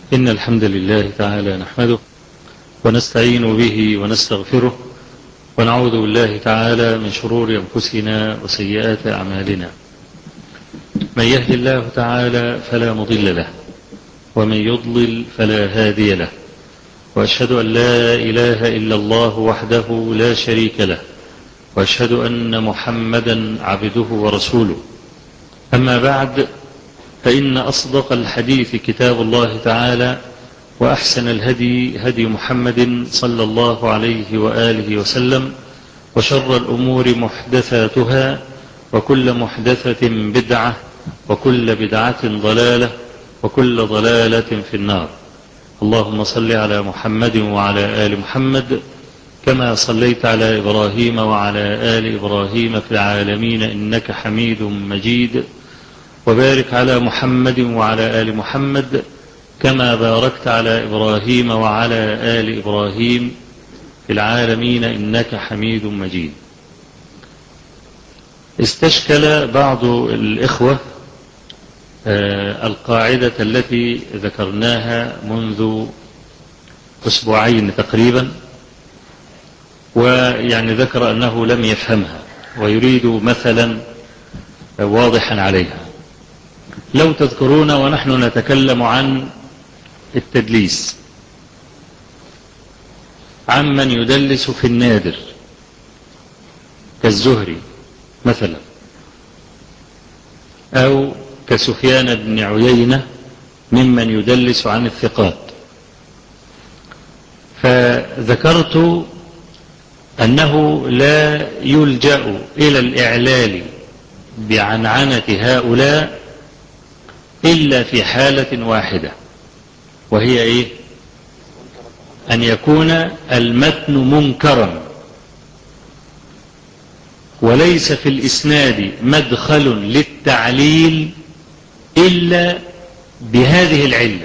إن الحمد لله تعالى نحمده ونستعين به ونستغفره ونعوذ بالله تعالى من شرور أنفسنا وسيئات أعمالنا. من يهد الله تعالى فلا مضل له ومن يضلل فلا هادي له، وأشهد أن لا إله إلا الله وحده لا شريك له، وأشهد أن محمدا عبده ورسوله. أما بعد، فإن أصدق الحديث كتاب الله تعالى، وأحسن الهدي هدي محمد صلى الله عليه وآله وسلم، وشر الأمور محدثاتها، وكل محدثة بدعة، وكل بدعة ضلالة، وكل ضلالة في النار. اللهم صل على محمد وعلى آل محمد كما صليت على إبراهيم وعلى آل إبراهيم في العالمين إنك حميد مجيد، وبارك على محمد وعلى آل محمد كما باركت على إبراهيم وعلى آل إبراهيم في العالمين إنك حميد مجيد. استشكل بعض الإخوة القاعدة التي ذكرناها منذ أسبوعين تقريبا، ويعني ذكر أنه لم يفهمها ويريد مثلا واضحا عليها. لو تذكرون ونحن نتكلم عن التدليس، عمن يدلس في النادر كالزهري مثلا، أو كسفيان بن عيينة ممن يدلس عن الثقات، فذكرت أنه لا يلجأ إلى الإعلال بعنعنة هؤلاء إلا في حالة واحدة، وهي إيه؟ أن يكون المتن منكرا وليس في الإسناد مدخل للتعليل إلا بهذه العلة.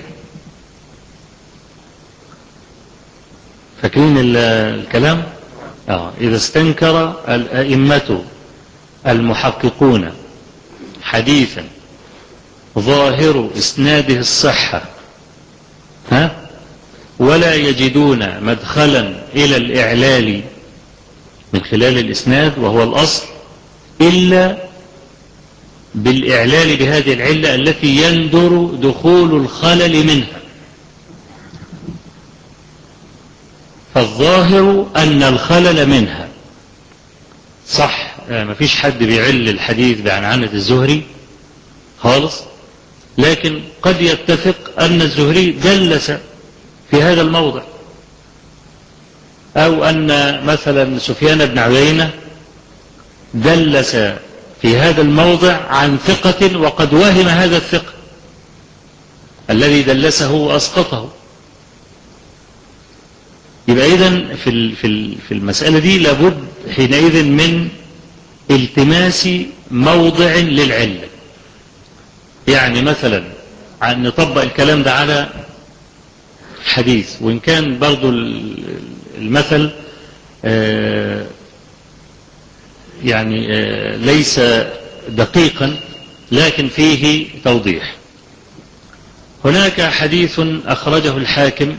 فاكرين الكلام؟ إذا استنكر الأئمة المحققون حديثا ظاهر إسناده الصحة ولا يجدون مدخلا إلى الإعلال من خلال الإسناد وهو الأصل إلا بالإعلال بهذه العلة التي يندر دخول الخلل منها. فالظاهر أن الخلل منها صح، ما فيش حد بيعل الحديث بعنعنة الزهري خالص، لكن قد يتفق أن الزهري دلس في هذا الموضع، أو أن مثلا سفيان بن عيينة دلس في هذا الموضع عن ثقة وقد وهم هذا الثقة الذي دلسه وأسقطه. يبقى إذن في المسألة دي لابد حينئذ من التماس موضع للعلة. يعني مثلا عن نطبق الكلام ده على حديث، وإن كان برضو المثل يعني ليس دقيقا لكن فيه توضيح. هناك حديث أخرجه الحاكم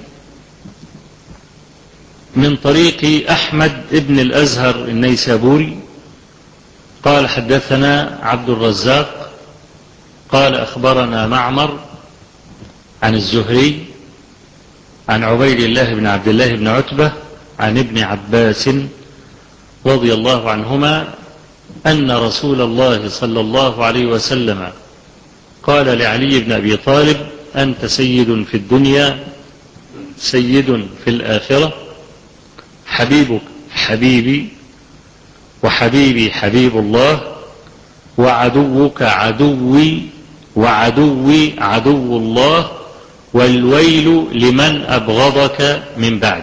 من طريق أحمد ابن الأزهر النيسابوري قال حدثنا عبد الرزاق قال أخبرنا معمر عن الزهري عن عبيد الله بن عبد الله بن عتبة عن ابن عباس رضي الله عنهما أن رسول الله صلى الله عليه وسلم قال لعلي بن أبي طالب: أنت سيد في الدنيا سيد في الآخرة، حبيبك حبيبي وحبيبي حبيب الله، وعدوك عدوي وعدوي عدو الله، والويل لمن أبغضك من بعد.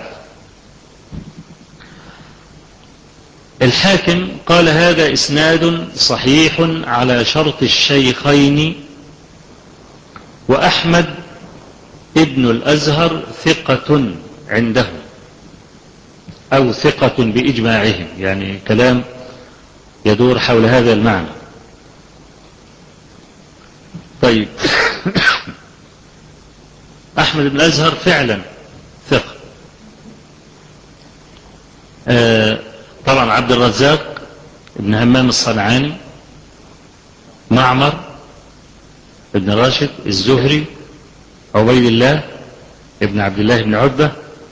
الحاكم قال: هذا إسناد صحيح على شرط الشيخين، وأحمد ابن الأزهر ثقة عندهم أو ثقة بإجماعهم، يعني كلام يدور حول هذا المعنى. طيب أحمد بن الأزهر فعلا ثقة. طبعا عبد الرزاق ابن همام الصنعاني، معمر ابن راشد الزهري، عبيد الله ابن عبد الله بن عتبة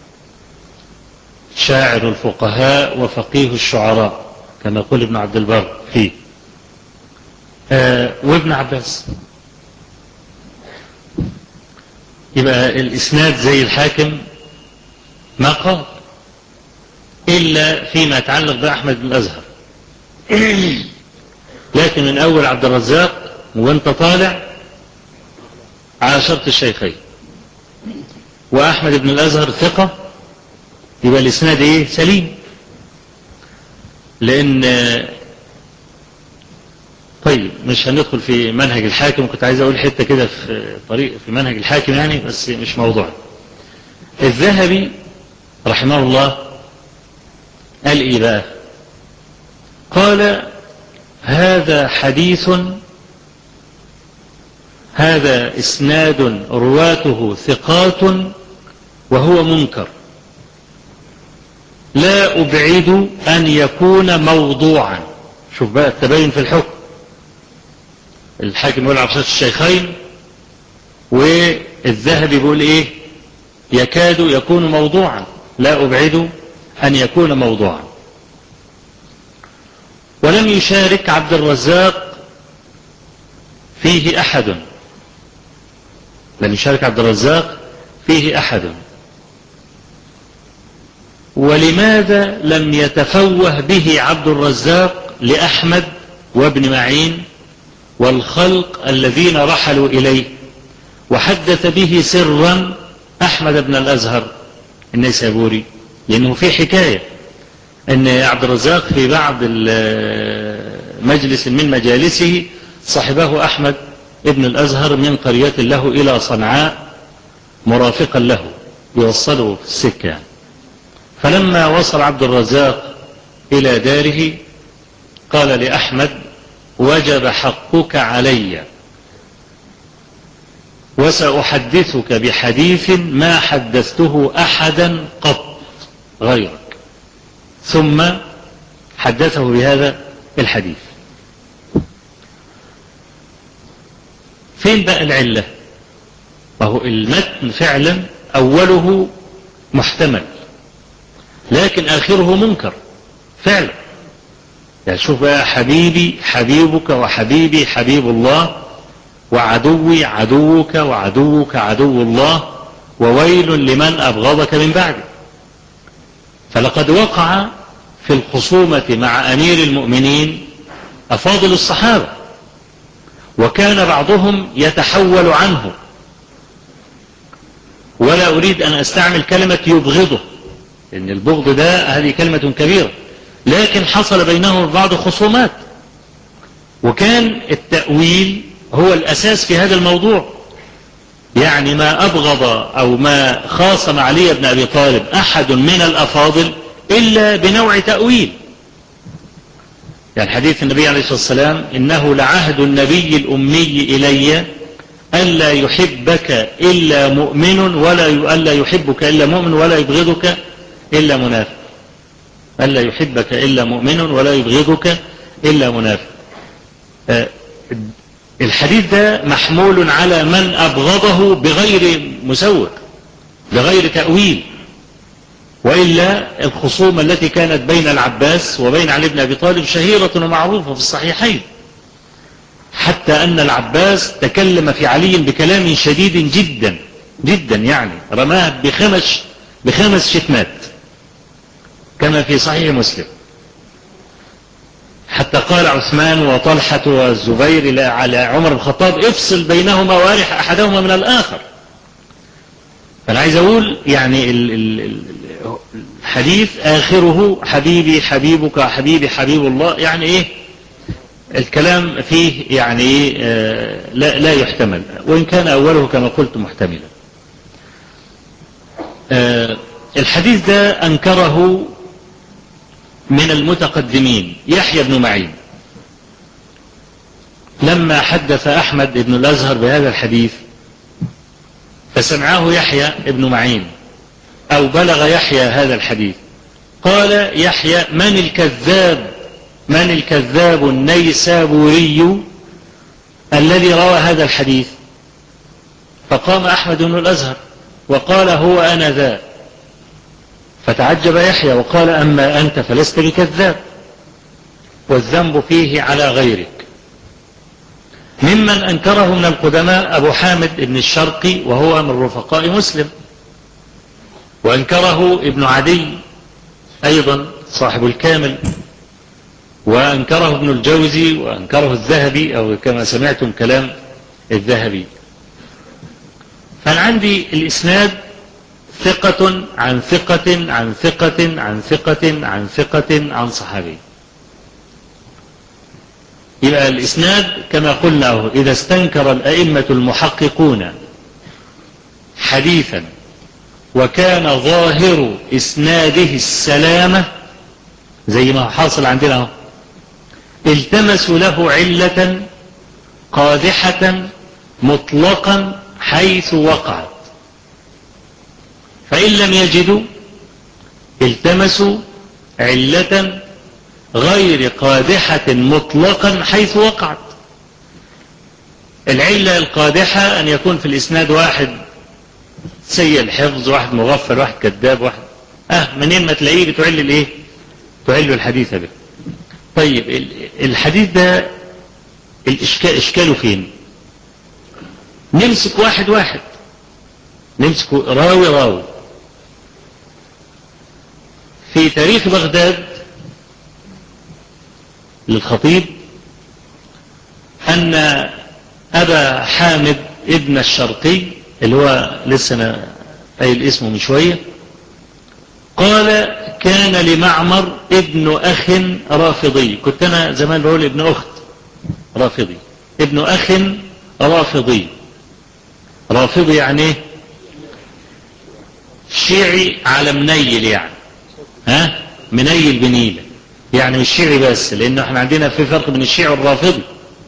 شاعر الفقهاء وفقيه الشعراء كما يقول ابن عبد البر فيه، وابن عباس. يبقى الإسناد زي الحاكم ما قال إلا فيما يتعلق بأحمد بن الأزهر. لكن من أول عبد الرزاق وانت طالع على شرط الشيخين وأحمد بن الأزهر ثقة، يبقى الإسناد إيه؟ سليم. لأن طيب مش هندخل في منهج الحاكم، كنت عايز أقول حتة كده في منهج الحاكم يعني، بس مش موضوع. الذهبي رحمه الله قال إيه بقى؟ قال هذا إسناد رواته ثقات وهو منكر، لا أبعد أن يكون موضوعا. شوف بقى التباين في الحكم، الحاكم يقول على شرط الشيخين والذهبي بيقول إيه؟ يكاد يكون موضوعا، لا أبعد أن يكون موضوعا. ولم يشارك عبد الرزاق فيه أحد، لم يشارك عبد الرزاق فيه أحد. ولماذا لم يتفوه به عبد الرزاق لأحمد وابن معين والخلق الذين رحلوا إليه، وحدث به سرا أحمد بن الأزهر النيسابوري؟ لأنه في حكاية أن عبد الرزاق في بعض مجلس من مجالسه صحبه أحمد ابن الأزهر من قرية له إلى صنعاء مرافقا له يوصله في السكة يعني. فلما وصل عبد الرزاق إلى داره قال لأحمد: وجب حقك علي، وسأحدثك بحديث ما حدثته أحدا قط غيرك. ثم حدثه بهذا الحديث. فين بقى العلة؟ وهو المتن فعلا أوله محتمل لكن آخره منكر فعلا. يعني شوف بقى: حبيبي حبيبك، وحبيبي حبيب الله، وعدوي عدوك، وعدوك عدو الله، وويل لمن أبغضك من بعدي. فلقد وقع في الخصومة مع أمير المؤمنين أفاضل الصحابة، وكان بعضهم يتحول عنه، ولا أريد أن أستعمل كلمة يبغضه لأن البغض ده هذه كلمة كبيرة، لكن حصل بينهم بعض خصومات، وكان التأويل هو الأساس في هذا الموضوع. يعني ما أبغض أو ما خاصم علي بن أبي طالب أحد من الأفاضل إلا بنوع تأويل. يعني حديث النبي عليه الصلاة والسلام: إنه لعهد النبي الأمي إلي ألا يحبك إلا مؤمن ألا يحبك إلا مؤمن ولا يبغضك إلا منافق، ألا يحبك إلا مؤمن ولا يبغضك إلا منافق. الحديث ده محمول على من أبغضه بغير مسوغ بغير تأويل، وإلا الخصومة التي كانت بين العباس وبين علي بن أبي طالب شهيرة ومعروفة في الصحيحين، حتى أن العباس تكلم في علي بكلام شديد جدا جدا، يعني رماه بخمس شتمات كما في صحيح مسلم، حتى قال عثمان وطلحة والزبير على عمر بن الخطاب: افصل بينهما وارح أحدهما من الآخر. فأنا عايز أقول يعني الحديث آخره: حبيبي حبيبك، حبيبي حبيب الله. يعني إيه الكلام فيه؟ يعني إيه؟ لا يحتمل، وإن كان أوله كما قلت محتملا. الحديث ده أنكره من المتقدمين يحيى بن معين لما حدث أحمد بن الأزهر بهذا الحديث، فسمعه يحيى ابن معين أو بلغ يحيى هذا الحديث. قال يحيى: من الكذاب النيسابوري الذي روى هذا الحديث؟ فقام أحمد بن الأزهر وقال: هو أنا ذا. فتعجب يحيى وقال: أما أنت فلست بكذاب، والذنب فيه على غيرك. ممن أنكره من القدماء أبو حامد بن الشرقي وهو من رفقاء مسلم، وأنكره ابن عدي أيضا صاحب الكامل، وأنكره ابن الجوزي، وأنكره الذهبي، أو كما سمعتم كلام الذهبي. فأنا عندي الإسناد ثقة عن ثقة عن ثقة عن ثقة عن ثقة عن صحابي. يبقى الإسناد كما قلنا إذا استنكر الأئمة المحققون حديثا وكان ظاهر إسناده السلامة زي ما حاصل عندنا، التمسوا له علة قادحة مطلقا حيث وقعت، فإن لم يجدوا التمسوا علة غير قادحة مطلقا حيث وقعت. العلة القادحة أن يكون في الإسناد واحد سيء الحفظ، واحد مغفل، واحد كذاب، واحد منين ما تلاقيه بتعل الايه؟ تعل الحديث به. طيب الحديث ده إشكاله فين؟ نمسك واحد واحد، نمسك راوي راوي. في تاريخ بغداد للخطيب أن أبا حامد ابن الشرقي اللي هو لسه أنا قايل اسمه من شوية، قال: كان لمعمر ابن أخ رافضي. كنت أنا زمان بقول ابن أخت رافضي، ابن أخ رافضي. رافضي يعني ايه؟ شيعي على منيل، يعني منيل بنيلة، يعني مش شيعي بس، لأنه احنا عندنا في فرق بين الشيعي والرافضي.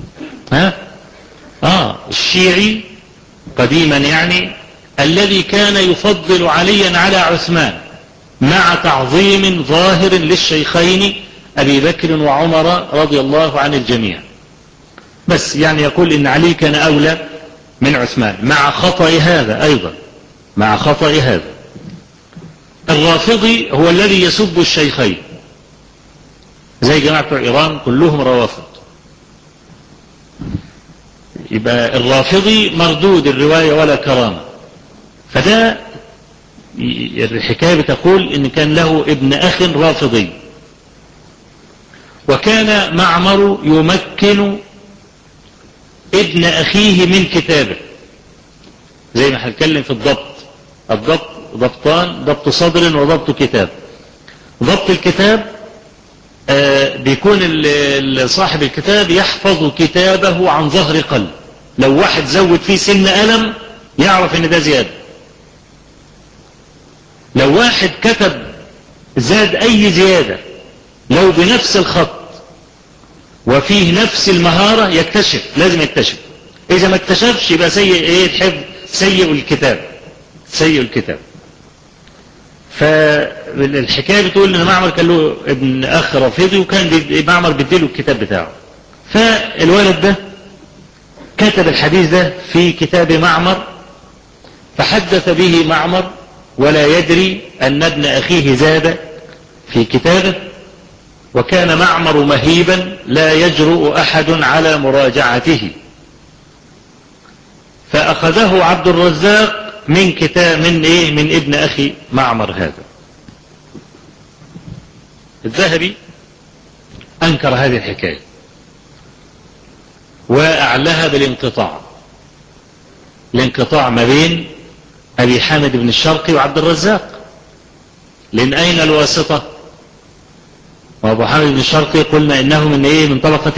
الشيعي قديما يعني الذي كان يفضل عليا على عثمان مع تعظيم ظاهر للشيخين أبي بكر وعمر رضي الله عن الجميع، بس يعني يقول إن علي كان أولى من عثمان، مع خطأ هذا أيضا، مع خطأ هذا. الرافضي هو الذي يسب الشيخين، زي جماعة إيران كلهم روافض. يبقى الرافضي مردود الرواية ولا كرامة. فده الحكاية بتقول إن كان له ابن أخ رافضي، وكان معمر يمكن ابن أخيه من كتابه، زي ما هنتكلم في الضبط ضبطان: ضبط صدر وضبط كتاب. ضبط الكتاب بيكون صاحب الكتاب يحفظ كتابه عن ظهر قلب، لو واحد زود فيه سن قلم يعرف ان ده زيادة، لو واحد كتب زاد اي زيادة لو بنفس الخط وفيه نفس المهارة يكتشف، لازم يكتشف. اذا ما اكتشفش يبقى سيء الحفظ، سيء الكتاب. فالحكاية بتقول ان معمر كان له ابن اخ رافضي، وكان معمر بيديله الكتاب بتاعه. فالولد ده كتب الحديث ده في كتاب معمر، فحدث به معمر ولا يدري أن ابن أخيه زاد في كتابه، وكان معمر مهيبا لا يجرؤ أحد على مراجعته، فأخذه عبد الرزاق من كتاب من ابن أخي معمر هذا. الذهبي أنكر هذه الحكاية وأعلها الانقطاع ما بين أبي حامد بن الشرقي وعبد الرزاق، لأن أين الواسطة؟ وأبو حامد بن الشرقي قلنا إنه من طبقة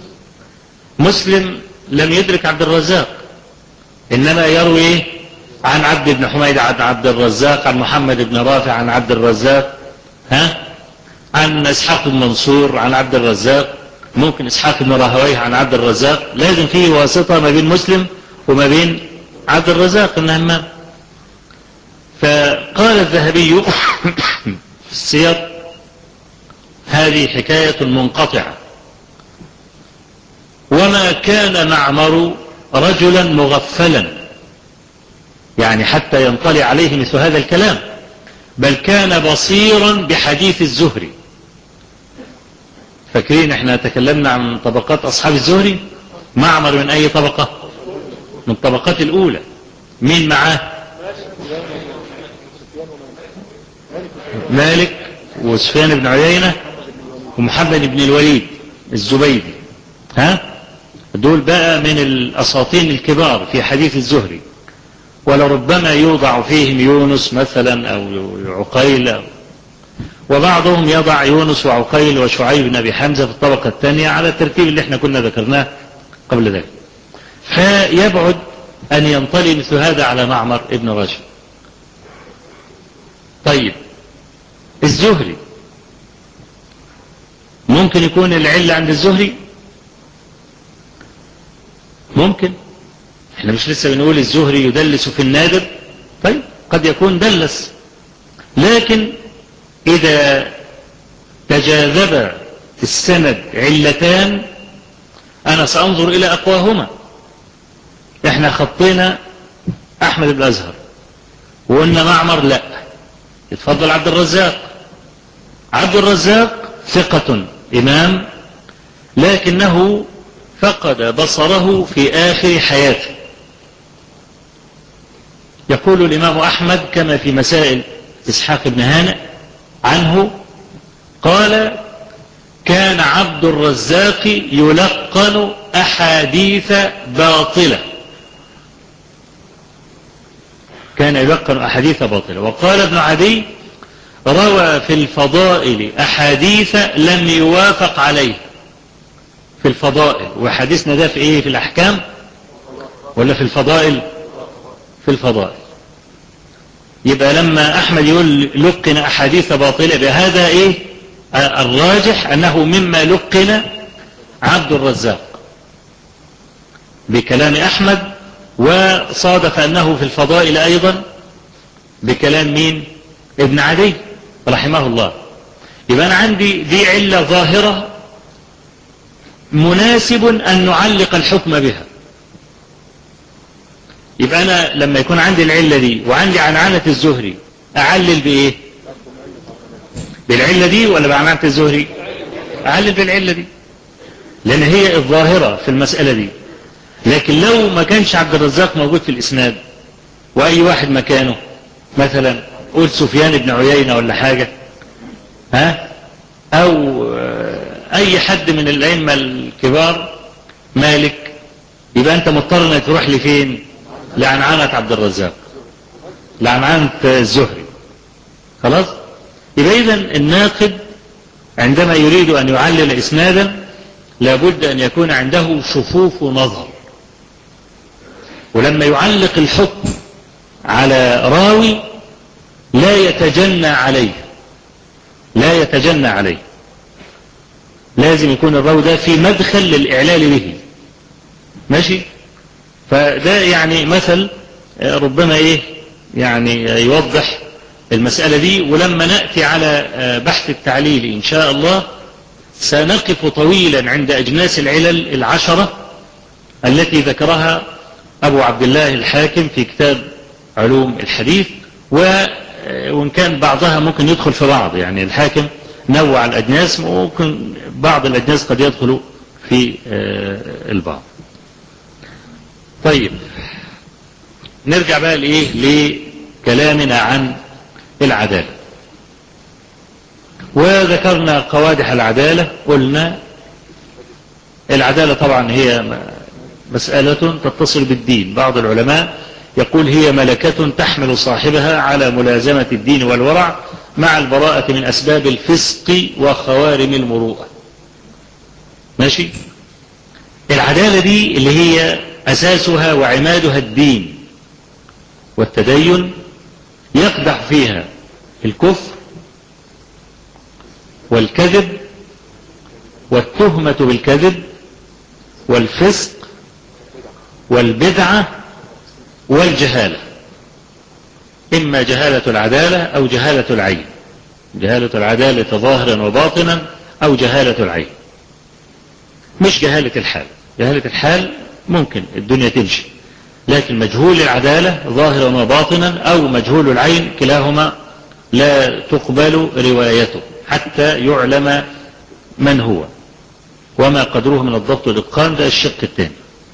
مسلم لم يدرك عبد الرزاق، إنما يروي عن عبد بن حميد عن عبد الرزاق، عن محمد بن رافع عن عبد الرزاق، عن إسحاق بن منصور عن عبد الرزاق، ممكن إسحاق بن راهويه عن عبد الرزاق. لازم فيه واسطة ما بين مسلم وما بين عبد الرزاق بن همام. فقال الذهبي في السير: هذه حكاية منقطعة، وما كان معمر رجلا مغفلا يعني حتى ينطلي عليه مثل هذا الكلام، بل كان بصيرا بحديث الزهري. فاكرين احنا تكلمنا عن طبقات أصحاب الزهري؟ معمر من أي طبقة؟ من الطبقات الأولى. مين معاه؟ مالك وسفيان بن عيينة ومحمد بن الوليد الزبيدي. دول بقى من الأساطين الكبار في حديث الزهري، ولربما يوضع فيهم يونس مثلا أو عقيل، وبعضهم يضع يونس وعقيل وشعيب بن أبي حمزة في الطبقة الثانية على الترتيب اللي احنا كنا ذكرناه قبل ذلك. فيبعد أن ينطلي مثل هذا على معمر ابن راشد. طيب الزهري ممكن يكون العلة عند الزهري؟ ممكن. احنا مش لسه بنقول الزهري يدلس في النادر؟ طيب قد يكون دلس، لكن إذا تجاذب السند علتان أنا سأنظر إلى أقواهما. احنا خطينا أحمد بن الأزهر وقلنا معمر لا، يتفضل عبد الرزاق. عبد الرزاق ثقة إمام، لكنه فقد بصره في آخر حياته. يقول الإمام أحمد كما في مسائل إسحاق بن هانئ عنه قال: كان عبد الرزاق يلقن أحاديث باطلة. كان يلقن أحاديث باطلة. وقال ابن عدي: روى في الفضائل أحاديث لم يوافق عليه. في الفضائل، وحديثنا ده في ايه؟ في الأحكام ولا في الفضائل؟ في الفضائل. يبقى لما أحمد يقول لقن أحاديث باطلة بهذا ايه؟ الراجح أنه مما لقن عبد الرزاق بكلام أحمد، وصادف أنه في الفضائل أيضا بكلام مين؟ ابن عدي رحمه الله. يبقى أنا عندي دي علة ظاهرة مناسب أن نعلق الحكم بها. يبقى أنا لما يكون عندي العلة دي وعندي عنعنة الزهري أعلل بإيه؟ بالعلة دي ولا بعنعنة الزهري؟ أعلل بالعلة دي، لأن هي الظاهرة في المسألة دي. لكن لو ما كانش عبد الرزاق موجود في الإسناد وأي واحد مكانه، مثلا قول سفيان بن عيينة ولا حاجة، أو أي حد من الأئمة الكبار، مالك، يبقى أنت مضطر أنك تروح لفين؟ لعنعنة عبد الرزاق، لعنعنة الزهري. خلاص؟ يبقى إذن الناقد عندما يريد أن يعلل إسنادا لابد أن يكون عنده شفوف نظر، ولما يعلق الحكم على راوي لا يتجنى عليه، لا يتجنى عليه، لازم يكون الراوي ده في مدخل للإعلال به. ماشي؟ فده يعني مثل ربما ايه يعني يوضح المسألة دي. ولما نأتي على بحث التعليل إن شاء الله سنقف طويلا عند أجناس العلل العشرة التي ذكرها أبو عبد الله الحاكم في كتاب علوم الحديث، وإن كان بعضها ممكن يدخل في بعض، يعني الحاكم نوع الأجناس، ممكن بعض الأجناس قد يدخل في البعض. طيب نرجع بقى لإيه؟ لكلامنا عن العدالة. وذكرنا قوادح العدالة. قلنا العدالة طبعا هي مسألة تتصل بالدين. بعض العلماء يقول هي ملكة تحمل صاحبها على ملازمة الدين والورع مع البراءة من أسباب الفسق وخوارم المروءة. ماشي؟ العدالة دي اللي هي أساسها وعمادها الدين والتدين، يقدح فيها الكفر والكذب والتهمة بالكذب والفسق والبدعة والجهالة، إما جهالة العدالة أو جهالة العين، جهالة العدالة ظاهرا وباطنا أو جهالة العين، مش جهالة الحال. جهالة الحال ممكن الدنيا تمشي، لكن مجهول العدالة ظاهرا وباطنا أو مجهول العين كلاهما لا تقبل روايته حتى يعلم من هو وما قدره من الضبط والإتقان. ده الشق الثاني.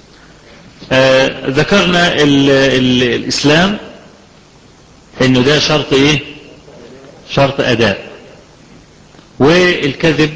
ذكرنا الإسلام إنه ده شرط إيه؟ شرط أداء. والكذب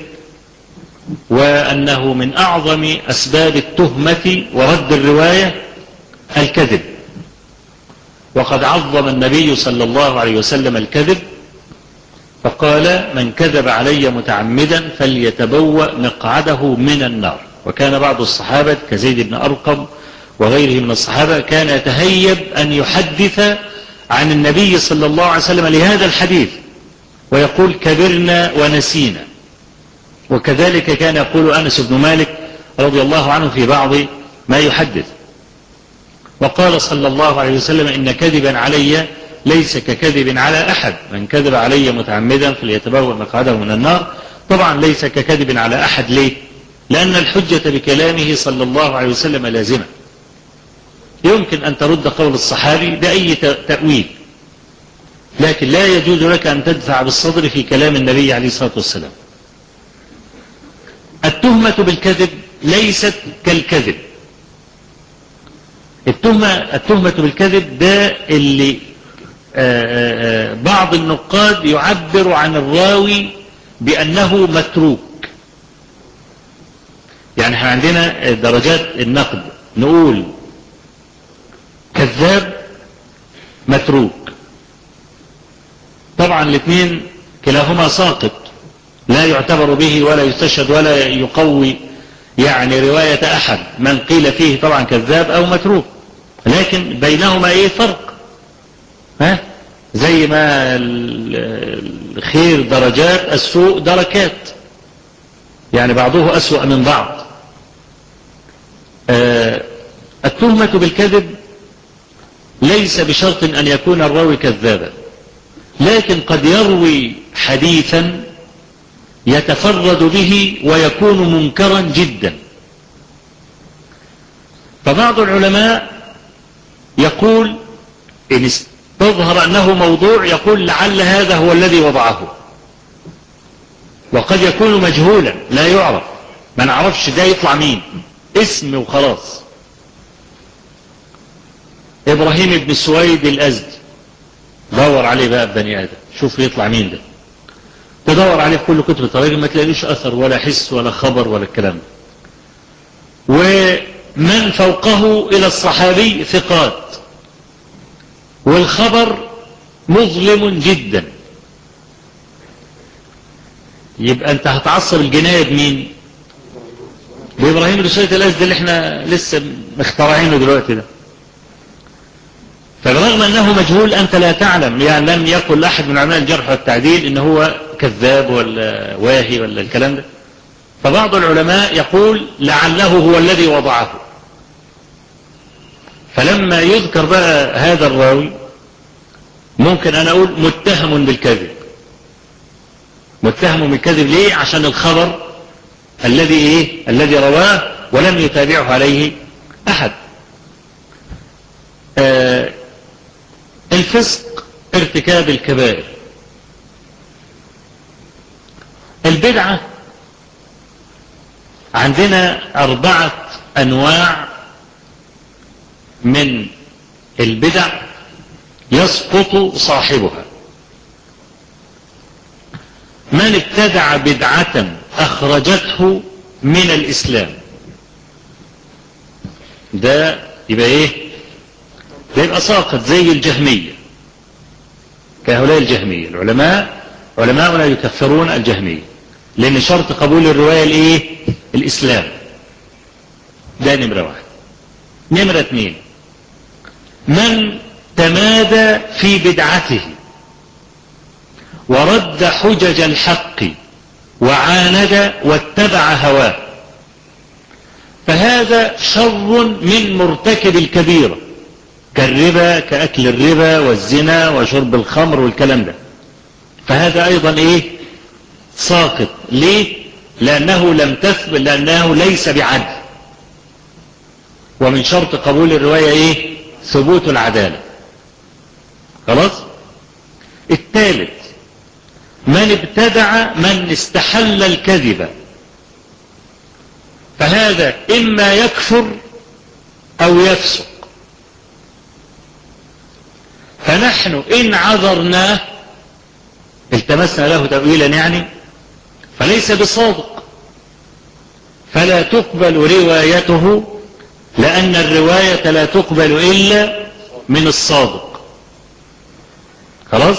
وأنه من أعظم أسباب التهمة ورد الرواية الكذب، وقد عظم النبي صلى الله عليه وسلم الكذب فقال: من كذب علي متعمدا فليتبوأ مقعده من النار. وكان بعض الصحابة كزيد بن أرقم وغيره من الصحابة كان يتهيب أن يحدث عن النبي صلى الله عليه وسلم لهذا الحديث ويقول: كبرنا ونسينا. وكذلك كان يقول أنس بن مالك رضي الله عنه في بعض ما يحدث. وقال صلى الله عليه وسلم: إن كذبا علي ليس ككذب على أحد، من كذب علي متعمدا فليتبوأ مقعده من النار. طبعا ليس ككذب على أحد. ليه؟ لأن الحجة بكلامه صلى الله عليه وسلم لازمة، يمكن أن ترد قول الصحابي بأي تأويل، لكن لا يجوز لك أن تدفع بالصدر في كلام النبي عليه الصلاة والسلام. التهمة بالكذب ليست كالكذب. التهمة بالكذب ده اللي بعض النقاد يعبر عن الراوي بأنه متروك. يعني احنا عندنا درجات النقد، نقول كذاب، متروك. طبعا الاثنين كلاهما ساقط، لا يعتبر به ولا يستشهد ولا يقوي يعني رواية أحد من قيل فيه طبعا كذاب أو متروك، لكن بينهما ايه فرق؟ زي ما الخير درجات، السوء دركات، يعني بعضه أسوأ من بعض. التهمة بالكذب ليس بشرط أن يكون الراوي كذابا، لكن قد يروي حديثا يتفرد به ويكون منكرا جدا. فبعض العلماء يقول إن تظهر أنه موضوع، يقول لعل هذا هو الذي وضعه، وقد يكون مجهولا لا يعرف، ما نعرفش ده يطلع مين، اسم وخلاص. إبراهيم بن سويد الأزدي، دور عليه بقى بني آدم، شوف يطلع مين ده. تدور عليه في كل كتب التراجم ما تلاقيش أثر ولا حس ولا خبر ولا الكلام ده. ومن فوقه إلى الصحابي ثقات، والخبر مظلم جدا. يبقى أنت هتعصب الجناية بمين؟ بإبراهيم بن سويد الأزدي اللي احنا لسه مخترعينه دلوقتي ده. فبرغم أنه مجهول أنت لا تعلم، يعني لم يقل أحد من علماء الجرح والتعديل إن هو كذاب ولا واهي ولا الكلام ده. فبعض العلماء يقول لعله هو الذي وضعه. فلما يذكر بقى هذا الراوي ممكن أنا أقول متهم بالكذب. متهم بالكذب ليه؟ عشان الخبر الذي رواه ولم يتابعه عليه أحد. الفسق ارتكاب الكبائر. البدعة عندنا 4 أنواع من البدع يسقط صاحبها. من ابتدع بدعة أخرجته من الإسلام، ده يبقى ايه؟ ده يبقى ساقط زي الجهمية. كهؤلاء الجهمية علماؤنا يكفرون الجهمية، لأن شرط قبول الرواية الإسلام. ده نمرة 1. نمرة 2 من تمادى في بدعته ورد حجج الحق وعاند واتبع هواه، فهذا شر من مرتكب الكبيرة كالربا، كأكل الربا والزنا وشرب الخمر والكلام ده. فهذا أيضا إيه؟ ساقط. ليه؟ لأنه ليس بعدل، ومن شرط قبول الرواية إيه؟ ثبوت العدالة. خلاص. الثالث من استحل الكذب، فهذا إما يكفر أو يفسق. فنحن إن عذرناه، التمسنا له تأويلا يعني، فليس بصادق، فلا تقبل روايته، لأن الرواية لا تقبل إلا من الصادق. خلاص.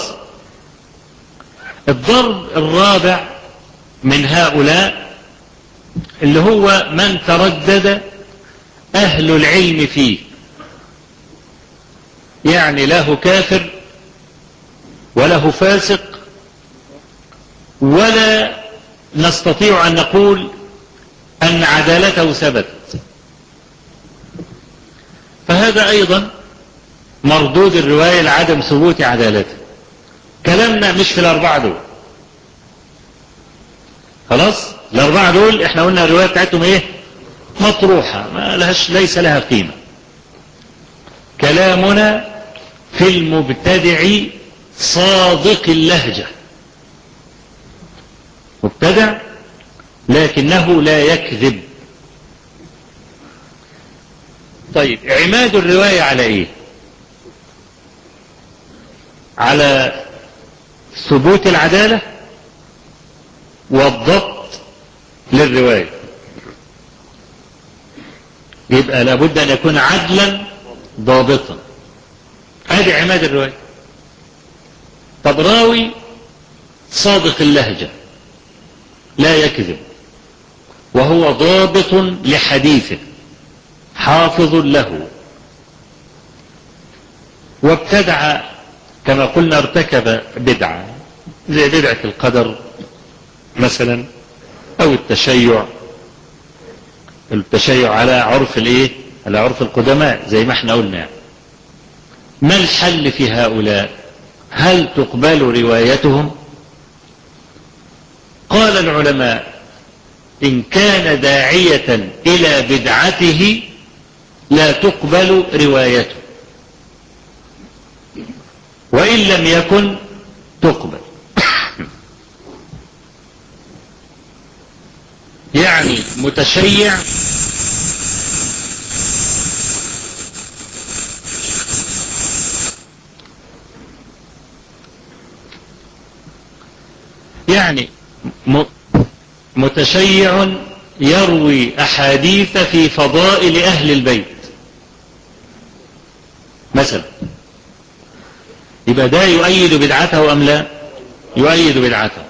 الضرب الرابع من هؤلاء اللي هو من تردد أهل العلم فيه، يعني له كافر وله فاسق، ولا نستطيع أن نقول أن عدالته ثبتت، فهذا أيضا مردود الرواية لعدم ثبوت عدالته. كلامنا مش في الأربعة دول. خلاص. الأربعة دول احنا قلنا الرواية بتاعتهم ايه؟ مطروحة، ليس لها قيمة. كلامنا في المبتدع صادق اللهجة، مبتدع لكنه لا يكذب. طيب، عماد الرواية على ايه؟ على ثبوت العدالة والضبط للرواية. يبقى لابد أن يكون عدلا ضابطا. هذه عماد الرواية. طب راوي صادق اللهجة لا يكذب، وهو ضابط لحديثه حافظ له، وابتدع كما قلنا، ارتكب بدعة زي بدعة القدر مثلا، او التشيع على عرف الايه، على عرف القدماء زي ما احنا قلنا. ما الحل في هؤلاء؟ هل تقبل روايتهم؟ قال العلماء: إن كان داعية إلى بدعته لا تقبل روايته، وإن لم يكن تقبل. يعني متشيع متشيع يروي أحاديث في فضائل أهل البيت مثلا، يبقى ده يؤيد بدعته أم لا؟ يؤيد بدعته.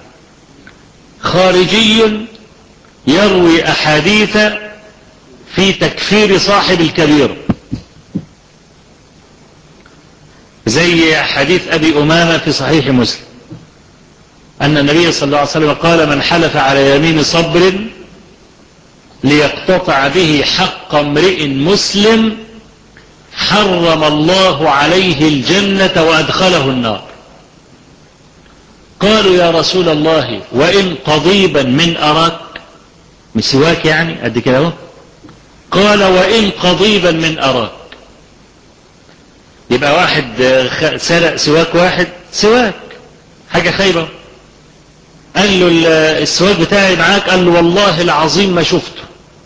خارجي يروي أحاديث في تكفير صاحب الكبيرة، زي حديث أبي أمامة في صحيح مسلم أن النبي صلى الله عليه وسلم قال: من حلف على يمين صبر ليقتطع به حق امرئ مسلم حرم الله عليه الجنة وأدخله النار. قالوا: يا رسول الله، وإن قضيبا من أراك، مسواك يعني قد كده اهو. قال: وإن قضيبا من أراك. يبقى واحد سرق سواك، واحد سواك حاجة خايبة، قال له: السواك بتاعي معاك؟ قال له: والله العظيم ما شفته.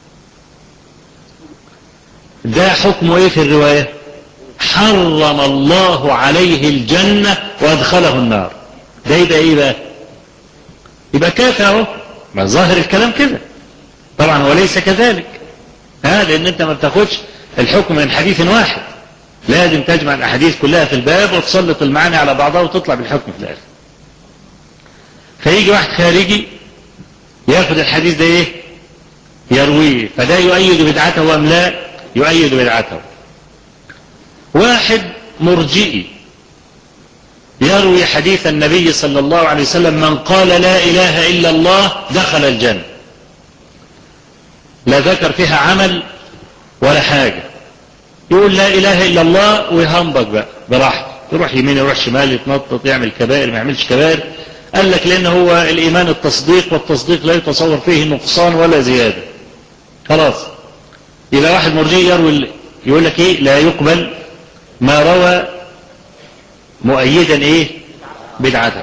ده حكمه ايه في الرواية؟ حرم الله عليه الجنة وادخله النار. ده يبقى ايه بقى؟ يبقى كافر اهو. ما ظاهر الكلام كده. طبعا هو ليس كذلك، لان انت ما بتاخدش الحكم من حديث واحد، لازم تجمع الاحاديث كلها في الباب وتسلط المعاني على بعضها وتطلع بالحكم في الاخر. فيجي واحد خارجي ياخد الحديث ده ايه؟ يرويه، فده يؤيد بدعته ام لا؟ يؤيد بدعته. واحد مرجئي يروي حديث النبي صلى الله عليه وسلم: من قال لا إله إلا الله دخل الجنة، لا ذكر فيها عمل ولا حاجة، يقول لا إله إلا الله ويهنبك بقى براحته، يروح يمين يروح شمال، يتنطط، يعمل كبائر ما يعملش كبائر. قال لك لأن هو الإيمان التصديق، والتصديق لا يتصور فيه نقصان ولا زيادة. خلاص. يبقى واحد مرجئي يقول لك إيه؟ لا يقبل ما روى مؤيدا إيه؟ بدعته.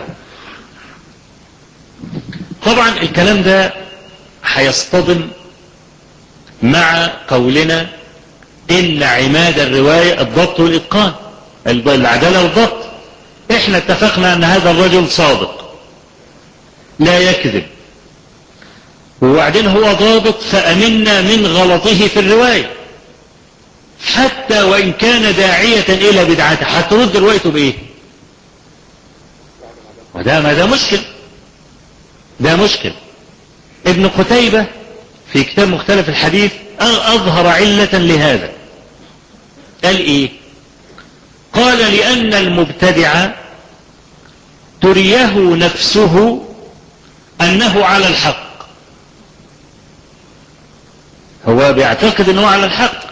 طبعا الكلام ده هيصطدم مع قولنا إن عماد الرواية الضبط والإتقان، العدالة والضبط. إحنا اتفقنا أن هذا الرجل صادق لا يكذب، وبعدين هو ضابط، فأمنا من غلطه في الرواية حتى وإن كان داعية إلى بدعته. هترد روايته بإيه؟ ما ده مشكل، ده مشكل. ابن قتيبة في كتاب مختلف الحديث أظهر علة لهذا. قال إيه؟ قال لأن المبتدع تريه نفسه أنه على الحق، هو بيعتقد أنه على الحق،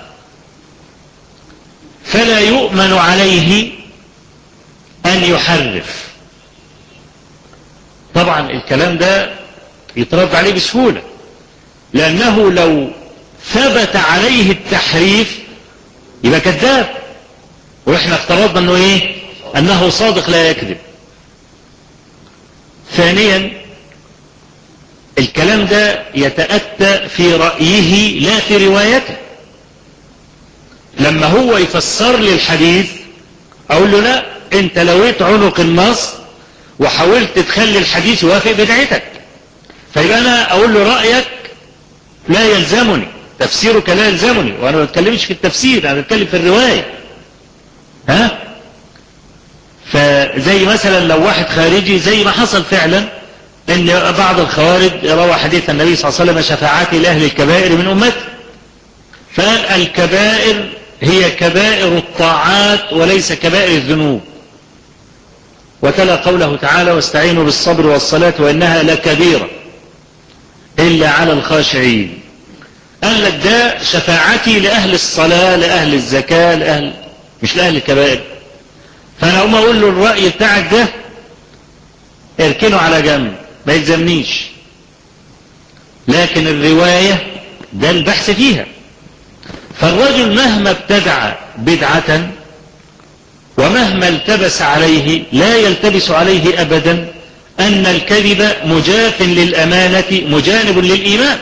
فلا يؤمن عليه أن يحرف. طبعا الكلام ده يترد عليه بسهولة، لأنه لو ثبت عليه التحريف يبقى كذاب، وإحنا افترضنا أنه إيه؟ أنه صادق لا يكذب. ثانيا الكلام ده يتأتى في رأيه لا في روايته. لما هو يفسر لي الحديث أقول له لا، أنت لويت عنق النص وحاولت تخلي الحديث يوافق بدعتك، فيبقى أنا أقول له رأيك لا يلزمني، تفسيرك لا يلزمني، وأنا ما بتكلمش في التفسير، أنا بتكلم في الرواية. فزي مثلا لو واحد خارجي، زي ما حصل فعلا ان بعض الخوارج روى حديث النبي صلى الله عليه وسلم شفاعتي لأهل الكبائر من أمتي، فقال الكبائر هي كبائر الطاعات وليس كبائر الذنوب، وتلا قوله تعالى واستعينوا بالصبر والصلاة وإنها لكبيرة إلا على الخاشعين. قال لك ده شفاعتي لأهل الصلاة، لأهل الزكاة، لأهل، مش لأهل الكبائر. فأنا أقوم أقول له الرأي بتاعك ده اركنه على جنب، ما يلزمنيش، لكن الرواية ده البحث فيها. فالرجل مهما ابتدع بدعة ومهما التبس عليه لا يلتبس عليه أبدا أن الكذب مجاف للأمانة مجانب للإيمان.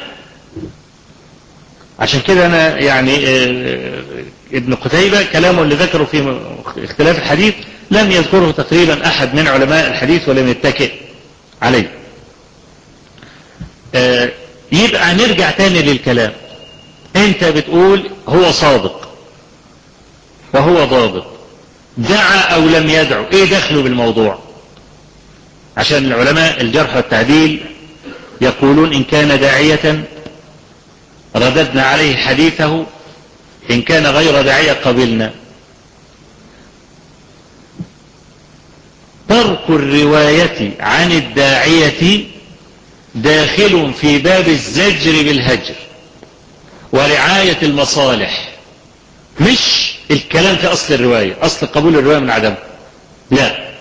عشان كده أنا يعني ابن قتيبة كلامه اللي ذكره في اختلاف الحديث لم يذكره تقريبا أحد من علماء الحديث ولم يتكئ عليه. يبقى نرجع تاني للكلام. انت بتقول هو صادق وهو ضابط، دعا او لم يدعو، ايه دخله بالموضوع؟ عشان العلماء الجرح والتعديل يقولون ان كان داعية رددنا عليه حديثه، ان كان غير داعية قبلنا. ترك الرواية عن الداعية داخل في باب الزجر بالهجر ورعاية المصالح، مش الكلام في أصل الرواية، أصل قبول الرواية من عدمه. لا،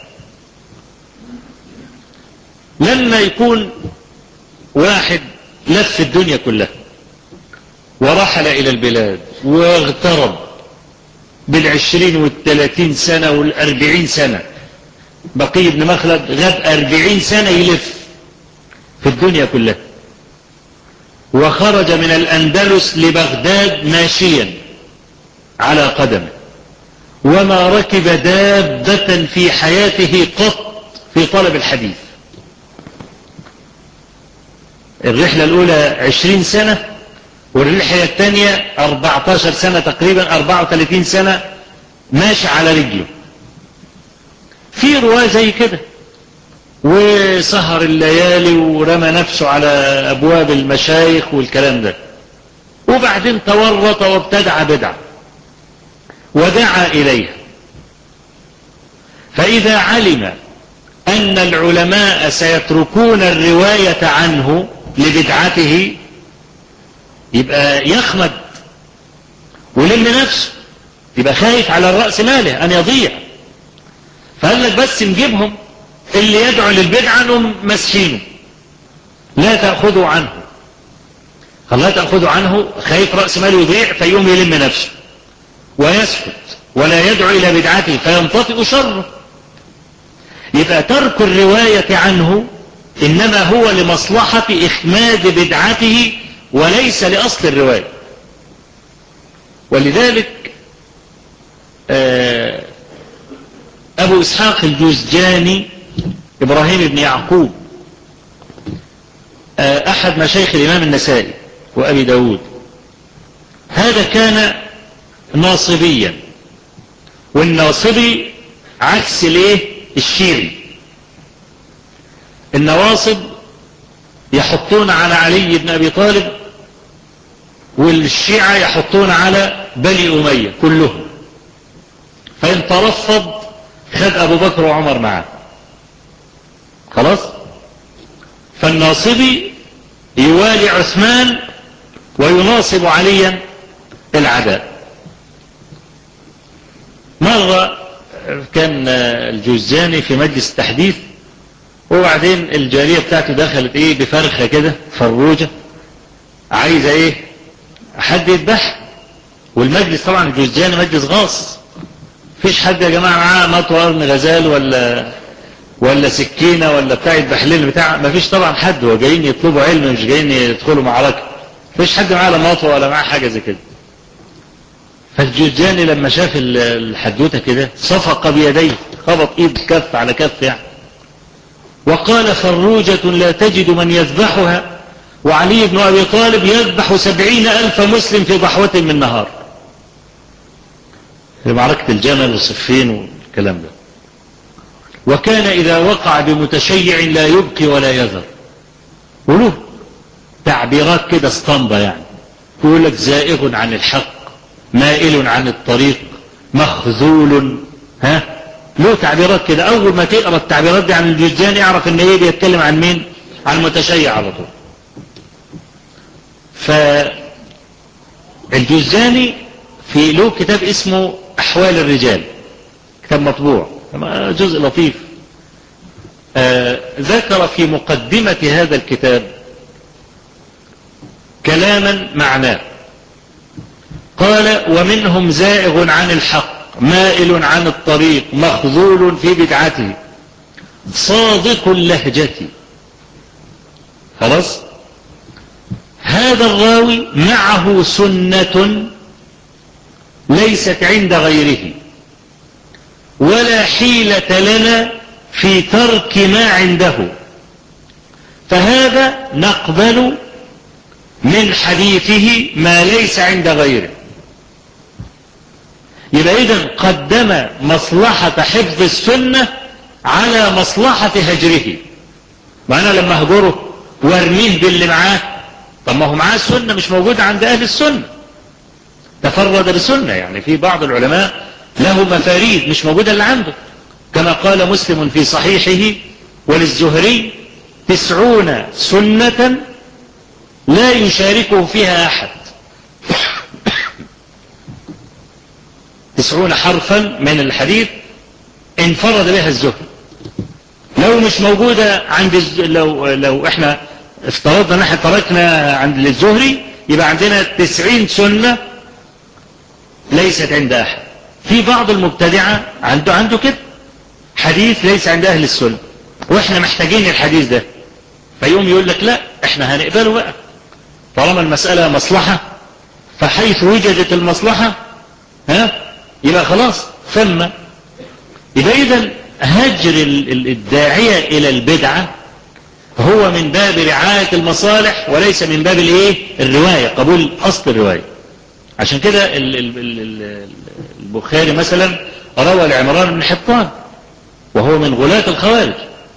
لما يكون واحد لف الدنيا كلها ورحل إلى البلاد واغترب بال20 وال30 سنة وال40 سنة، بقي بن مخلد غاب 40 سنة يلف في الدنيا كلها، وخرج من الأندلس لبغداد ماشيا على قدمه، وما ركب دابة في حياته قط في طلب الحديث. الرحلة الأولى 20 سنة، والرحلة الثانية 14 سنة تقريبا، 34 سنة ماشي على رجله. في رواية زي كده، وسهر الليالي ورمى نفسه على أبواب المشايخ والكلام ده، وبعدين تورط وابتدع بدعة ودعا إليها. فإذا علم أن العلماء سيتركون الرواية عنه لبدعته يبقى يخمد ولم نفسه يبقى خايف على الرأس ماله أن يضيع، فقال لك بس نجيبهم اللي يدعو للبدعة انهم مسحينه، لا تأخذوا عنه، لا تأخذوا عنه، خايف رأس ماله يضيع فيقوم يلم نفسه ويسكت ولا يدعو إلى بدعته فينطفئ شره. يبقى ترك الرواية عنه إنما هو لمصلحة إخماد بدعته وليس لأصل الرواية. ولذلك أبو إسحاق الجوزجاني إبراهيم بن يعقوب أحد مشايخ الإمام النسائي وأبي داود، هذا كان ناصبيا، والناصبي عكس الشيعي. النواصب يحطون على علي بن أبي طالب، والشيعة يحطون على بني أمية كلهم، فإن ترفض خد أبو بكر وعمر معه خلاص. فالناصبي يوالي عثمان ويناصب عليا العداء. مرة كان الجوزجاني في مجلس تحديث، وبعدين الجارية بتاعته دخلت بفرخة كده فروجة عايزة حد يذبح، والمجلس طبعا الجوزجاني مجلس غاص، فيش حد يا جماعة معاه مطوى قرن غزال ولا سكينة ولا بتاع يذبح لنا بتاع، مفيش طبعا حد، وجايين يطلبوا علم مش جايين يدخلوا معركة، مفيش حد معاه لا مطوى ولا معاه حاجة زي كده. فالجوزجاني لما شاف الحدوتة كده صفق بيديه، خبط ايد كف على كف يعني، وقال فروجة لا تجد من يذبحها، وعلي بن أبي طالب يذبح 70,000 مسلم في ضحوة من نهار، في معركة الجمل وصفين والكلام ده. وكان إذا وقع بمتشيع لا يبقي ولا يذر، وله تعبيرات كده اسطمبة يعني، يقول لك زائغ عن الحق، مائل عن الطريق، مخذول، له تعبيرات كده. أول ما تقرأ التعبيرات دي عن الجوزجاني اعرف ان بيتكلم عن مين؟ عن المتشيع على طول. فالجوزجاني في له كتاب اسمه أحوال الرجال، كتاب مطبوع جزء لطيف، ذكر في مقدمة هذا الكتاب كلاما معناه، قال ومنهم زائغ عن الحق، مائل عن الطريق، مخذول في بدعته، صادق اللهجة. خلاص، هذا الراوي معه سنة ليست عند غيره، ولا حيلة لنا في ترك ما عنده، فهذا نقبل من حديثه ما ليس عند غيره. يبقى إذن قدم مصلحة حفظ السنة على مصلحة هجره. معنى لما هجره وارميه باللي معاه، طب ما هو معاه السنة مش موجودة عند أهل السنة، تفرد بسنة، يعني في بعض العلماء له مفاريد مش موجودة اللي عنده، كما قال مسلم في صحيحه وللزهري 90 سنة لا يشاركه فيها أحد، 90 حرفا من الحديث انفرد بها الزهري. لو مش موجودة عند لو احنا افترضنا ان احنا تركنا عند الزهري، يبقى عندنا 90 سنة ليست عند احد. في بعض المبتدعة عنده كده حديث ليس عند اهل السنة، واحنا محتاجين الحديث ده، فيقوم يقول لك لا احنا هنقبله بقى طالما المسألة مصلحة، فحيث وجدت المصلحة يبقى خلاص ثم. يبقى إذن هجر الداعية إلى البدعة هو من باب رعاية المصالح وليس من باب الرواية، قبول أصل الرواية. عشان كده البخاري مثلا روى لعمران بن حطان وهو من غلاة الخوارج،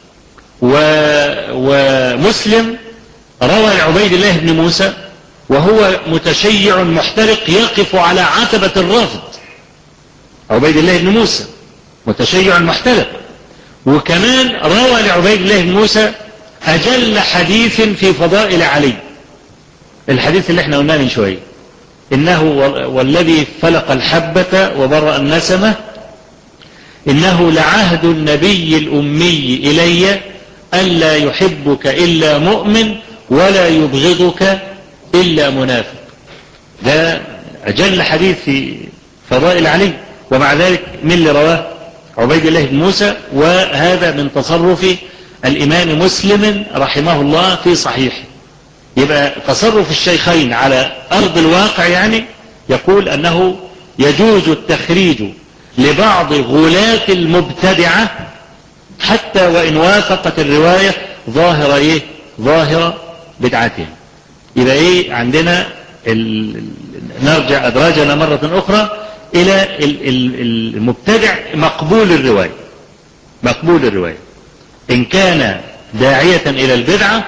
ومسلم روى لعبيد الله بن موسى وهو متشيع محترق يقف على عتبة الرافض. عبيد الله بن موسى متشيع محترق، وكمان روى لعبيد الله بن موسى أجل حديث في فضائل علي، الحديث اللي احنا قلناه من شوية، إنه والذي فلق الحبة وبرأ النسمة إنه لعهد النبي الأمي إلي ألا يحبك إلا مؤمن ولا يبغضك إلا منافق. ده أجل حديث في فضائل علي، ومع ذلك من اللي رواه؟ عبيد الله بن موسى، وهذا من تصرف الإمام مسلم رحمه الله في صحيحه. يبقى تصرف الشيخين على أرض الواقع يعني يقول أنه يجوز التخريج لبعض غلاة المبتدعة حتى وإن وافقت الرواية ظاهرة بدعتهم. يبقى إيه عندنا نرجع أدراجنا مرة أخرى إلى المبتدع مقبول الرواية إن كان داعية إلى البدعة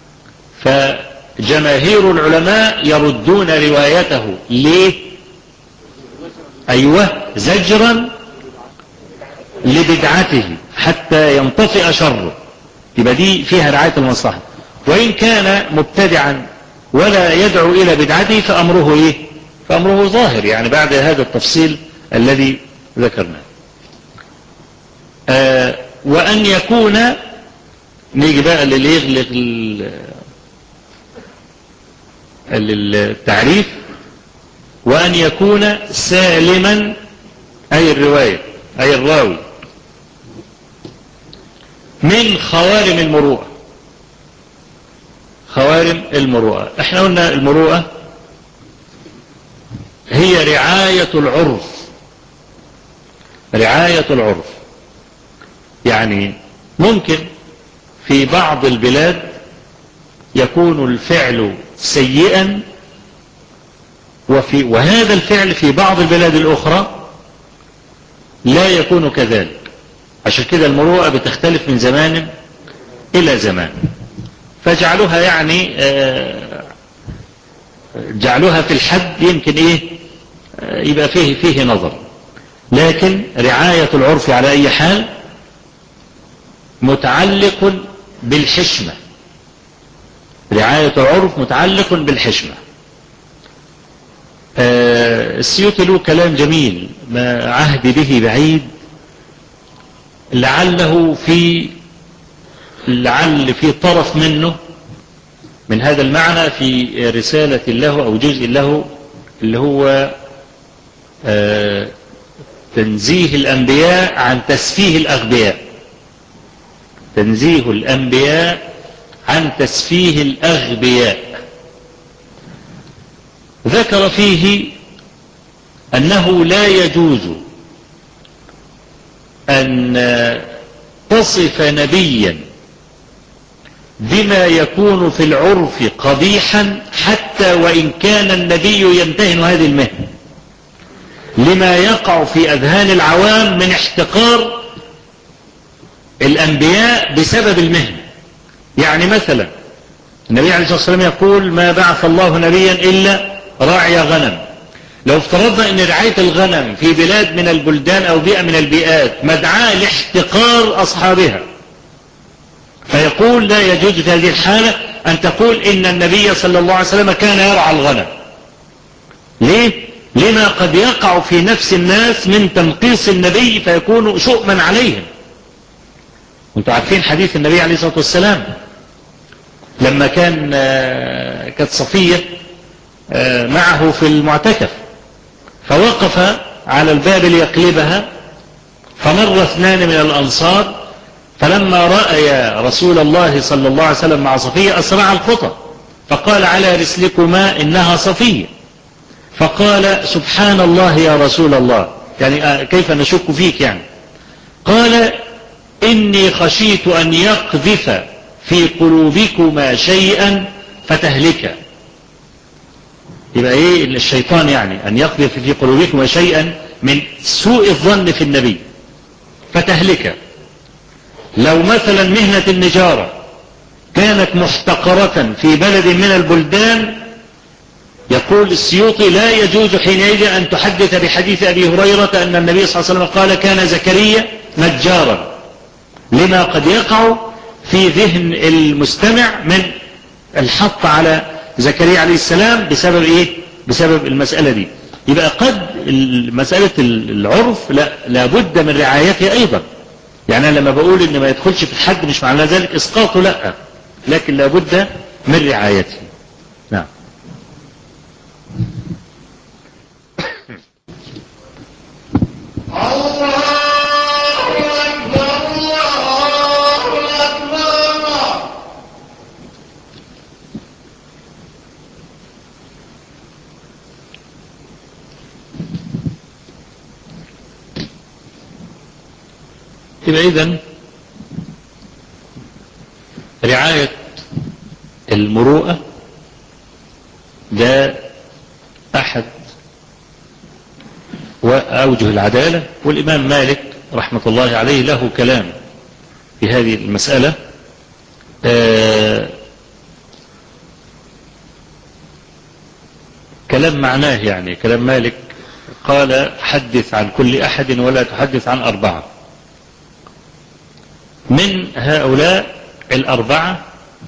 فجماهير العلماء يردون روايته. ليه؟ أيوة، زجرا لبدعته حتى ينطفئ شره. يبقى دي فيها رعاية المصلحة. وإن كان مبتدعا ولا يدعو إلى بدعته فأمره إيه؟ فأمره ظاهر، يعني بعد هذا التفصيل الذي ذكرناه. وأن يكون، نيجي بقى للتعريف، وأن يكون سالما أي الرواية أي الراوي من خوارم المروءة. احنا قلنا المروءة هي رعاية العرف. يعني ممكن في بعض البلاد يكون الفعل سيئا، وهذا الفعل في بعض البلاد الأخرى لا يكون كذلك. عشان كده المروءة بتختلف من زمان إلى زمان، فجعلوها يعني جعلوها في الحد يمكن إيه يبقى فيه نظر. لكن رعاية العرف على أي حال متعلق بالحشمة. رعاية العرف متعلق بالحشمة. السيوطي له كلام جميل ما عهد به بعيد، لعل في طرف منه من هذا المعنى في رسالة له أو جزء له اللي هو تنزيه الأنبياء عن تسفيه الأغبياء. تنزيه الأنبياء عن تسفيه الأغبياء. ذكر فيه أنه لا يجوز أن تصف نبيا بما يكون في العرف قبيحا حتى وإن كان النبي يمتهن هذه المهنة، لما يقع في أذهان العوام من احتقار الأنبياء بسبب المهنة. يعني مثلا النبي عليه الصلاة والسلام يقول ما بعث الله نبيا إلا راعي غنم. لو افترضنا أن رعاية الغنم في بلاد من البلدان أو بيئة من البيئات مدعاة لاحتقار أصحابها، فيقول لا يجوز في هذه الحالة أن تقول إن النبي صلى الله عليه وسلم كان يرعى الغنم. ليه؟ لما قد يقع في نفس الناس من تنقيص النبي فيكون شؤما عليهم. وانتم عارفين حديث النبي عليه الصلاة والسلام لما كانت صفية معه في المعتكف، فوقف على الباب ليقلبها، فمر اثنان من الأنصار، فلما رأي رسول الله صلى الله عليه وسلم مع صفية أسرع الخطى، فقال على رسلكما إنها صفية. فقال سبحان الله يا رسول الله، يعني كيف نشك فيك يعني. قال إني خشيت أن يقذف في قلوبكما شيئا فتهلكا. يبقى ايه الشيطان يعني أن يقذف في قلوبكما شيئا من سوء الظن في النبي فتهلكا. لو مثلا مهنة النجارة كانت محتقرة في بلد من البلدان، يقول السيوطي لا يجوز حينئذ أن تحدث بحديث أبي هريرة أن النبي صلى الله عليه وسلم قال كان زكريا نجارا، لما قد يقع في ذهن المستمع من الحط على زكريا عليه السلام بسبب ايه؟ بسبب المسألة دي. يبقى قد مسألة العرف لا لابد من رعايته أيضا. يعني أنا لما بقول إن ما يدخلش في الحد مش معنى ذلك إسقاطه، لا، لكن لابد من رعايته. نعم. يبقى إذن رعاية المروءة ده أحد وأوجه العدالة، والإمام مالك رحمة الله عليه له كلام في هذه المسألة. كلام معناه، يعني كلام مالك قال حدث عن كل أحد ولا تحدث عن أربعة. من هؤلاء الأربعة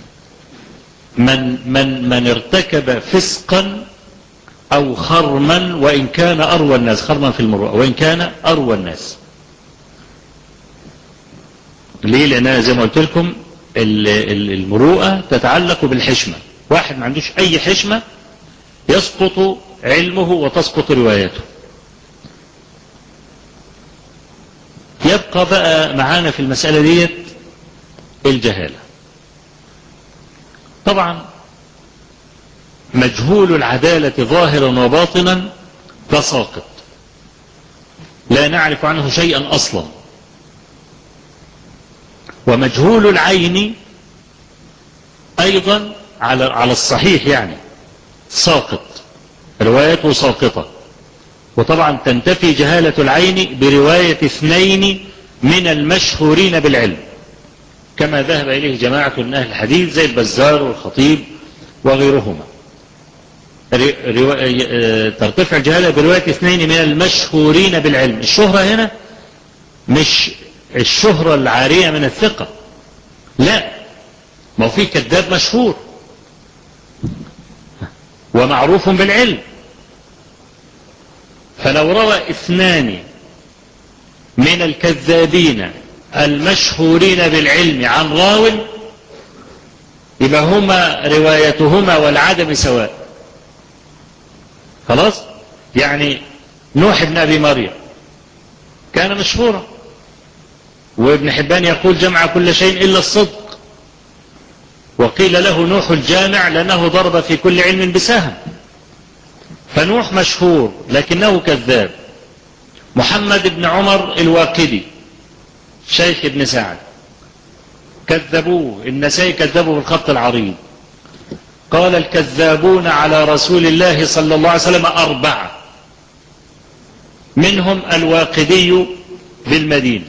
من ارتكب فسقا أو خرما وإن كان أروى الناس، خرما في المروءة وإن كان أروى الناس. ليه؟ لأنها زي ما قلت لكم المروءة تتعلق بالحشمة. واحد ما عندوش أي حشمة يسقط علمه وتسقط روايته. يبقى بقى معانا في المسألة ديت الجهالة. طبعا مجهول العدالة ظاهرا وباطنا ده ساقط، لا نعرف عنه شيئا أصلا. ومجهول العين أيضا على الصحيح يعني ساقط، روايته ساقطة. وطبعا تنتفي جهالة العين برواية اثنين من المشهورين بالعلم كما ذهب إليه جماعة من أهل الحديث زي البزار والخطيب وغيرهما. ترتفع الجهالة برواية اثنين من المشهورين بالعلم. الشهرة هنا مش الشهرة العارية من الثقة، لا، ما هو في كذاب مشهور ومعروف بالعلم، فلو روى اثنان من الكذابين المشهورين بالعلم عن راو يبقى هما روايتهما والعدم سواء. خلاص؟ يعني نوح بن أبي مريم كان مشهورا، وابن حبان يقول جمع كل شيء إلا الصدق، وقيل له نوح الجامع لأنه ضرب في كل علم بسهم. فنوح مشهور لكنه كذاب. محمد بن عمر الواقدي شيخ ابن سعد كذبوه، النسائي كذبوا بالخط العريض. قال الكذابون على رسول الله صلى الله عليه وسلم أربعة، منهم الواقدي بالمدينة.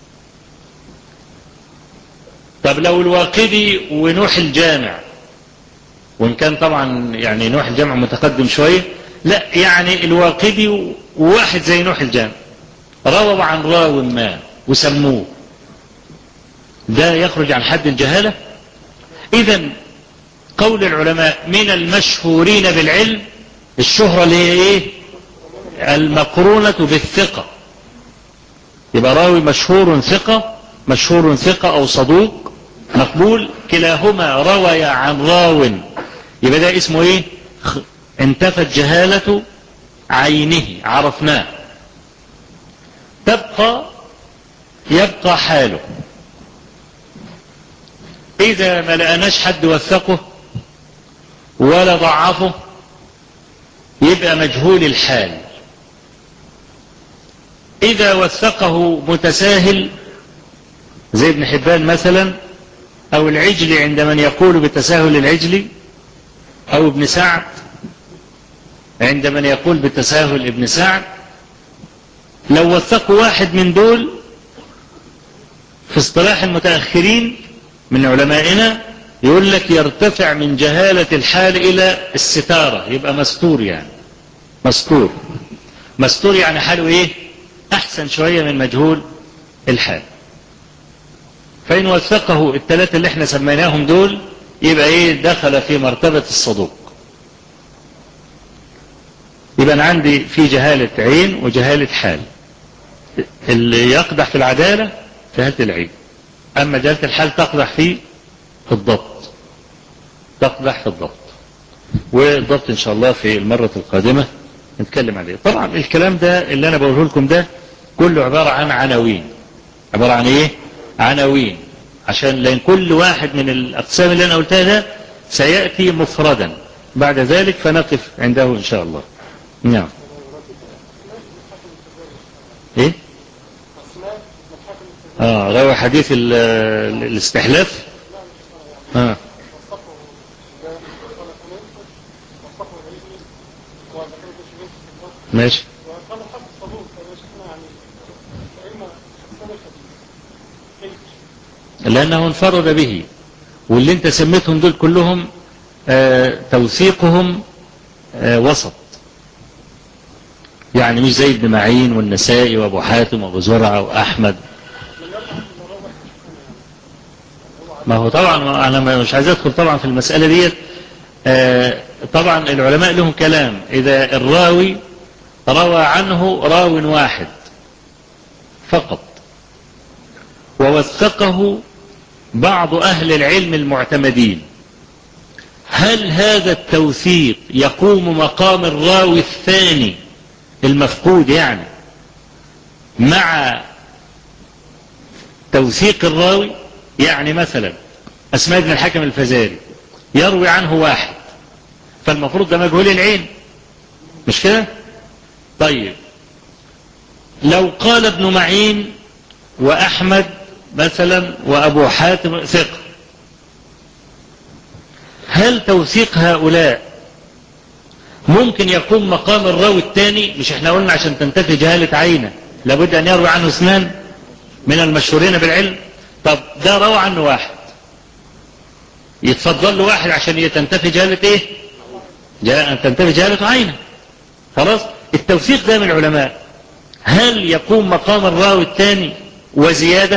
طب لو الواقدي ونوح الجامع، وإن كان طبعا يعني نوح الجامع متقدم شوية، لا يعني الواقدي وواحد زي نوح الجامع رووا عن راو ما وسموه، ده يخرج عن حد الجهالة. إذن قول العلماء من المشهورين بالعلم، الشهرة اللي هي ايه؟ المقرونة بالثقة. يبقى راوي مشهور ثقة، مشهور ثقة أو صدوق مقبول، كلاهما روي عن راو، يبقى ده اسمه ايه؟ انتفت جهالة عينه، عرفناه. يبقى حاله إذا ما لقناش حد وثقه ولا ضعفه يبقى مجهول الحال. إذا وثقه متساهل زي ابن حبان مثلا، أو العجلي عند من يقول بتساهل العجلي، أو ابن سعد عند من يقول بتساهل ابن سعد، لو وثقوا واحد من دول في اصطلاح المتأخرين من علمائنا يقول لك يرتفع من جهالة الحال إلى الستارة، يبقى مستور. يعني مستور يعني حاله ايه؟ احسن شوية من مجهول الحال. فإن وثقه الثلاثة اللي احنا سميناهم دول يبقى ايه؟ دخل في مرتبة الصدوق. يبقى أنا عندي في جهالة عين وجهالة حال. اللي يقدح في العدالة جهالة العين، أما جهالة الحال تقدح في الضبط، تقدح في الضبط. والضبط إن شاء الله في المرة القادمة نتكلم عليه. طبعا الكلام ده اللي أنا بقوله لكم ده كله عبارة عن عناوين. عبارة عن إيه؟ عناوين، عشان لأن كل واحد من الأقسام اللي أنا قلتها ده سيأتي مفردا بعد ذلك، فنقف عنده إن شاء الله. نعم. إيه؟ روى حديث الاستحلاف. ماشي. لأنه انفرد به، واللي انت سميتهم دول كلهم توثيقهم وسط، يعني مش زي ابن معين والنسائي وابو حاتم وابو زرعة واحمد. ما هو طبعا انا مش عايز ادخل طبعا في المسألة ديت. طبعا العلماء لهم كلام، اذا الراوي روى عنه راو واحد فقط ووثقه بعض اهل العلم المعتمدين، هل هذا التوثيق يقوم مقام الراوي الثاني المفقود يعني مع توثيق الراوي؟ يعني مثلا أسماء بن الحكم الفزاري يروي عنه واحد، فالمفروض ده مجهول العين، مش كده؟ طيب لو قال ابن معين وأحمد مثلا وأبو حاتم ثقة، هل توثيق هؤلاء ممكن يكون مقام الراوي الثاني؟ مش احنا قلنا عشان تنتفي جهالة عينه لابد أن يروي عنه اثنان من المشهورين بالعلم. طب ده روى عنه واحد، يتفضل له واحد عشان تنتفي جهالة ايه؟ تنتفي جهالة عينه. خلاص. التوثيق ده من العلماء هل يقوم مقام الراوي الثاني وزيادة؟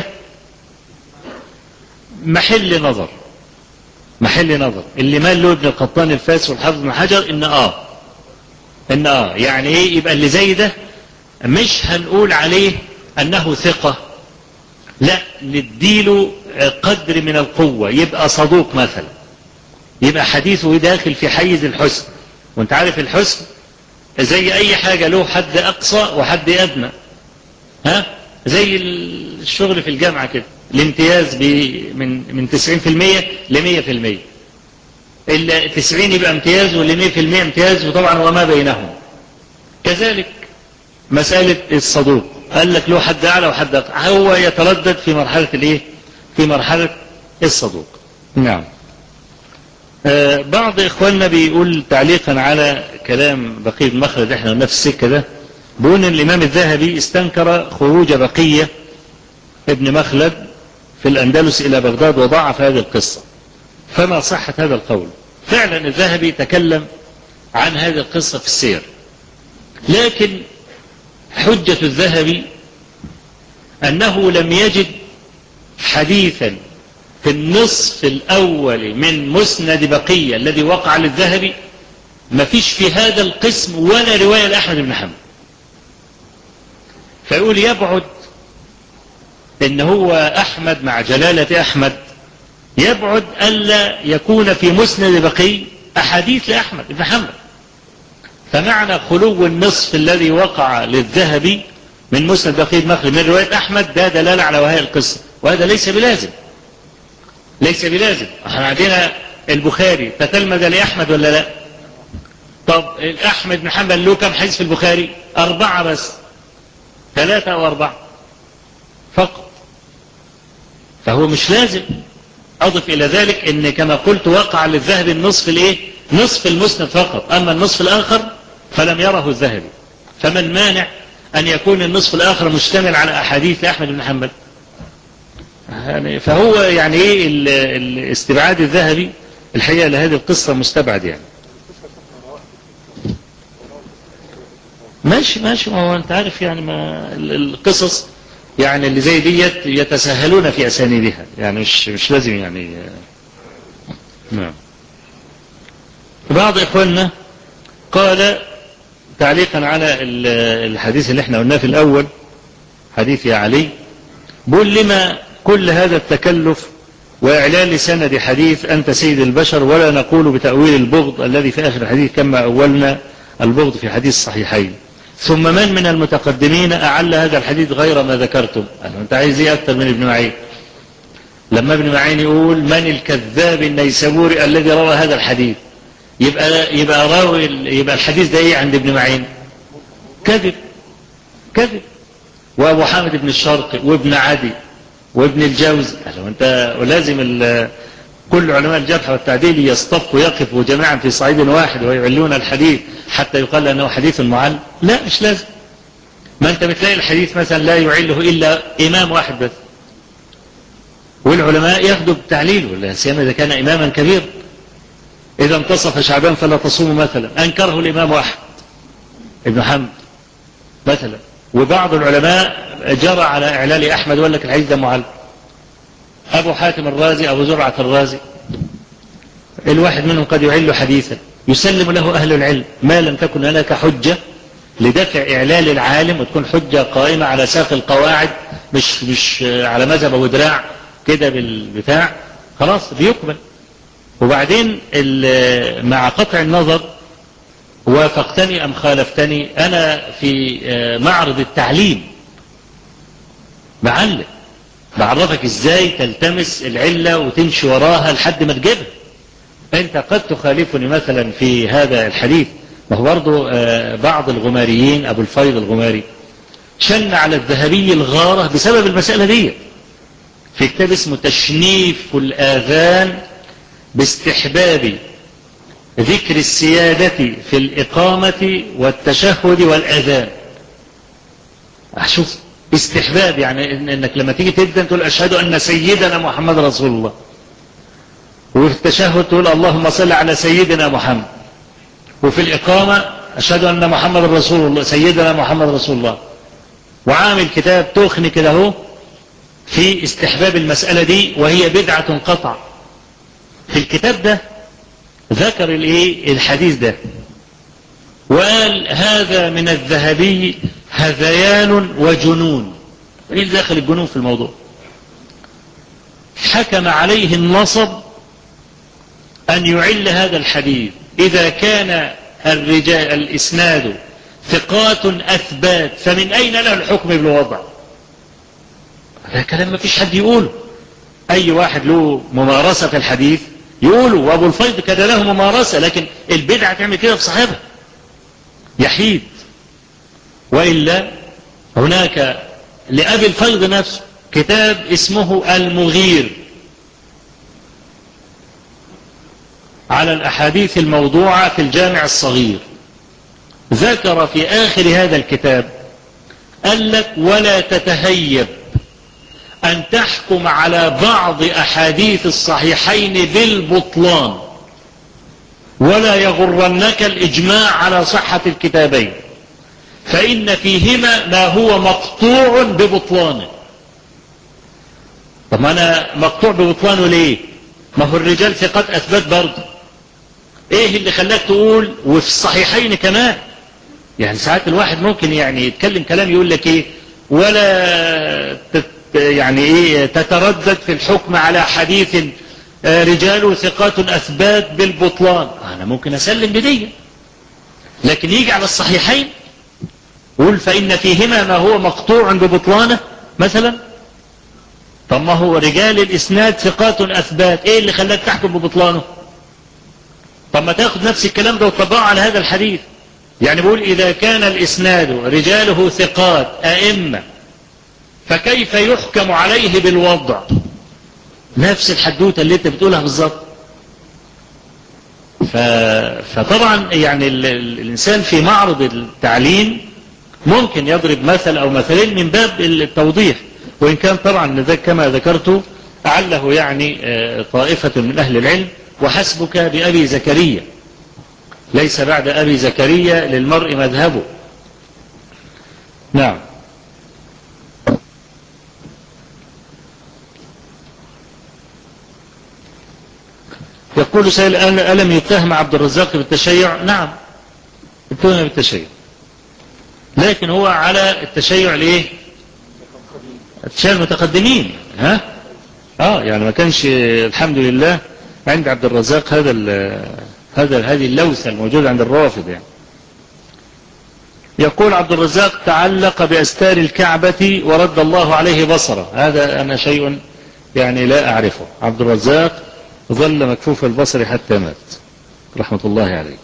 محل نظر، محل نظر. اللي مال له ابن القطان الفاس والحافظ بن حجر ان يعني ايه؟ يبقى اللي زي ده مش هنقول عليه انه ثقة، لا، نديله قدر من القوة، يبقى صدوق مثلا، يبقى حديثه داخل في حيز الحسن. وانت عارف الحسن زي اي حاجة له حد اقصى وحد ادنى، زي الشغل في الجامعة كده، الامتياز من 90% ل 100%، 90 يبقى امتياز وال 100% امتياز، وطبعا وما بينهم. كذلك مسألة الصدوق، قال لك له حد اعلى وحد اقل، هو يتردد في مرحلة الايه؟ في مرحلة الصدوق. نعم. بعض اخواننا بيقول تعليقا على كلام بقية بن مخلد، احنا نفس السكة ده، بيقول ان الامام الذهبي استنكر خروج بقية ابن مخلد في الاندلس الى بغداد وضعف هذه القصة، فما صحة هذا القول؟ فعلا الذهبي تكلم عن هذه القصة في السير، لكن حجة الذهبي أنه لم يجد حديثا في النصف الأول من مسند بقية الذي وقع للذهبي، ما فيش في هذا القسم ولا رواية لأحمد بن حنبل. فيقول يبعد إن هو أحمد مع جلالة أحمد، يبعد ألا يكون في مسند بقي أحاديث لأحمد بن حنبل. فمعنى خلو النصف الذي وقع للذهبي من مسند بقي مخلد من رواية أحمد ده دلالة على وهي القصة، وهذا ليس بلازم، ليس بلازم. احنا عندنا البخاري تتلمذ لأحمد ولا لا؟ طب أحمد بن حنبل له كم حديث في البخاري؟ 4 بس، 3 أو 4 فقط، فهو مش لازم. أضف إلى ذلك إن كما قلت وقع للذهبي النصف الإيه؟ نصف المسند فقط، أما النصف الآخر فلم يره الذهبي. فمن مانع أن يكون النصف الآخر مشتمل على أحاديث أحمد بن حنبل؟ فهو يعني إيه الاستبعاد الذهبي الحقيقة لهذه القصة مستبعد يعني. ماشي ماشي، ما هو أنت عارف يعني ما القصص يعني اللي زي ديت يتساهلون في أسانيدها، يعني مش لازم يعني. نعم. بعض إخواننا قال تعليقا على الحديث اللي احنا قلناه في الأول، حديث يا علي، بقول لما كل هذا التكلف وإعلان سند حديث أنت سيد البشر، ولا نقول بتأويل البغض الذي في آخر الحديث كما أولنا البغض في حديث الصحيحين. ثم من المتقدمين أعل هذا الحديث غير ما ذكرتم؟ أنت عايز ايه أكتر من ابن معين؟ لما ابن معين يقول من الكذاب النيسابوري الذي روى هذا الحديث، يبقى الحديث ده ايه عند ابن معين؟ كذب. كذب. وابو حامد بن الشرقي وابن عدي وابن الجوزي، وانت ولازم كل علماء الجرح والتعديل يصطفوا يقفوا جميعا في صعيد واحد ويعلون الحديث حتى يقال انه حديث معل؟ لا، مش لازم. ما انت بتلاقي الحديث مثلا لا يعله الا امام واحد بس، والعلماء ياخذوا بالتعليل، ولا سيما اذا كان اماما كبيرا. اذا انتصف شعبان فلا تصوموا مثلا، انكره الامام احمد ابن حنبل مثلا، وبعض العلماء جرى على اعلال احمد وقال لك الحديث ده معل. ابو حاتم الرازي، ابو زرعة الرازي، الواحد منهم قد يعل حديثا يسلم له اهل العلم ما لم تكن هناك حجة لدفع اعلال العالم، وتكون حجة قائمة على ساق القواعد، مش على مذهب ابو دراع كده بالبتاع، خلاص بيقبل. وبعدين مع قطع النظر وافقتني ام خالفتني، انا في معرض التعليم بعلم، بعرفك ازاي تلتمس العلة وتمشي وراها لحد ما تجيبها. انت قد تخالفني مثلا في هذا الحديث. ما هو برضه بعض الغماريين، ابو الفيض الغماري شن على الذهبي الغارة بسبب المسألة دي في كتاب اسمه تشنيف الآذان باستحباب ذكر السيادة في الإقامة والتشهد والأذان. شوف، استحباب يعني انك لما تيجي تبدأ تقول أشهد أن سيدنا محمد رسول الله، وفي التشهد تقول اللهم صل على سيدنا محمد، وفي الإقامة أشهد أن محمد رسول الله، سيدنا محمد رسول الله. وعامل كتاب تخني كده اهو في استحباب المسألة دي، وهي بدعة قطع. في الكتاب ده ذكر الحديث ده وقال هذا من الذهبي هذيان وجنون. ايه اللي دخل الجنون في الموضوع؟ حكم عليه النصب ان يعل هذا الحديث اذا كان الرجال الاسناد ثقات اثبات، فمن اين له الحكم بالوضع؟ هذا كلام ما فيش حد يقوله. اي واحد له ممارسة في الحديث يقوله، وابو الفيض كان له ممارسة، لكن البدعة تعمل كده في صاحبها يحيد. وإلا هناك لأبي الفيض نفسه كتاب اسمه المغير على الأحاديث الموضوعة في الجامع الصغير، ذكر في آخر هذا الكتاب قال لك ولا تتهيب أن تحكم على بعض أحاديث الصحيحين بالبطلان، ولا يغرنك الإجماع على صحة الكتابين، فإن فيهما ما هو مقطوع ببطلانه. طب ما أنا مقطوع ببطلانه ليه؟ ما هو الرجال ثقات أثبات برضه. إيه اللي خلاك تقول وفي الصحيحين كمان؟ يعني ساعات الواحد ممكن يعني يتكلم كلام يقول لك إيه ولا يعني إيه تتردد في الحكم على حديث رجال ثقات أثبات بالبطلان. أنا ممكن أسلم بدية، لكن يجي على الصحيحين قول فإن فيهما ما هو مقطوع ببطلانه مثلا. طب ما هو رجال الإسناد ثقات أثبات، إيه اللي خلاك تحكم ببطلانه؟ طب ما تاخد نفس الكلام ده وتطبقه على هذا الحديث. يعني بقول إذا كان الإسناد رجاله ثقات أئمة، فكيف يحكم عليه بالوضع؟ نفس الحدوتة اللي انت بتقولها بالظبط. فطبعا يعني الإنسان في معرض التعليم ممكن يضرب مثل أو مثلين من باب التوضيح، وإن كان طبعا كما ذكرت أعله يعني طائفة من أهل العلم، وحسبك بأبي زكريا، ليس بعد أبي زكريا للمرء مذهبه. نعم. يقول سائل ألم يتهم عبد الرزاق بالتشيع؟ نعم، اتهم بالتشيع. لكن هو على التشيع ليه؟ التشيع المتقدمين. يعني ما كانش الحمد لله عند عبد الرزاق هذه اللوثة الموجودة عند الروافض يعني. يقول عبد الرزاق: تعلق بأستار الكعبة ورد الله عليه بصره. هذا أنا شيء يعني لا أعرفه. عبد الرزاق ظل مكفوف البصر حتى مات رحمة الله عليه.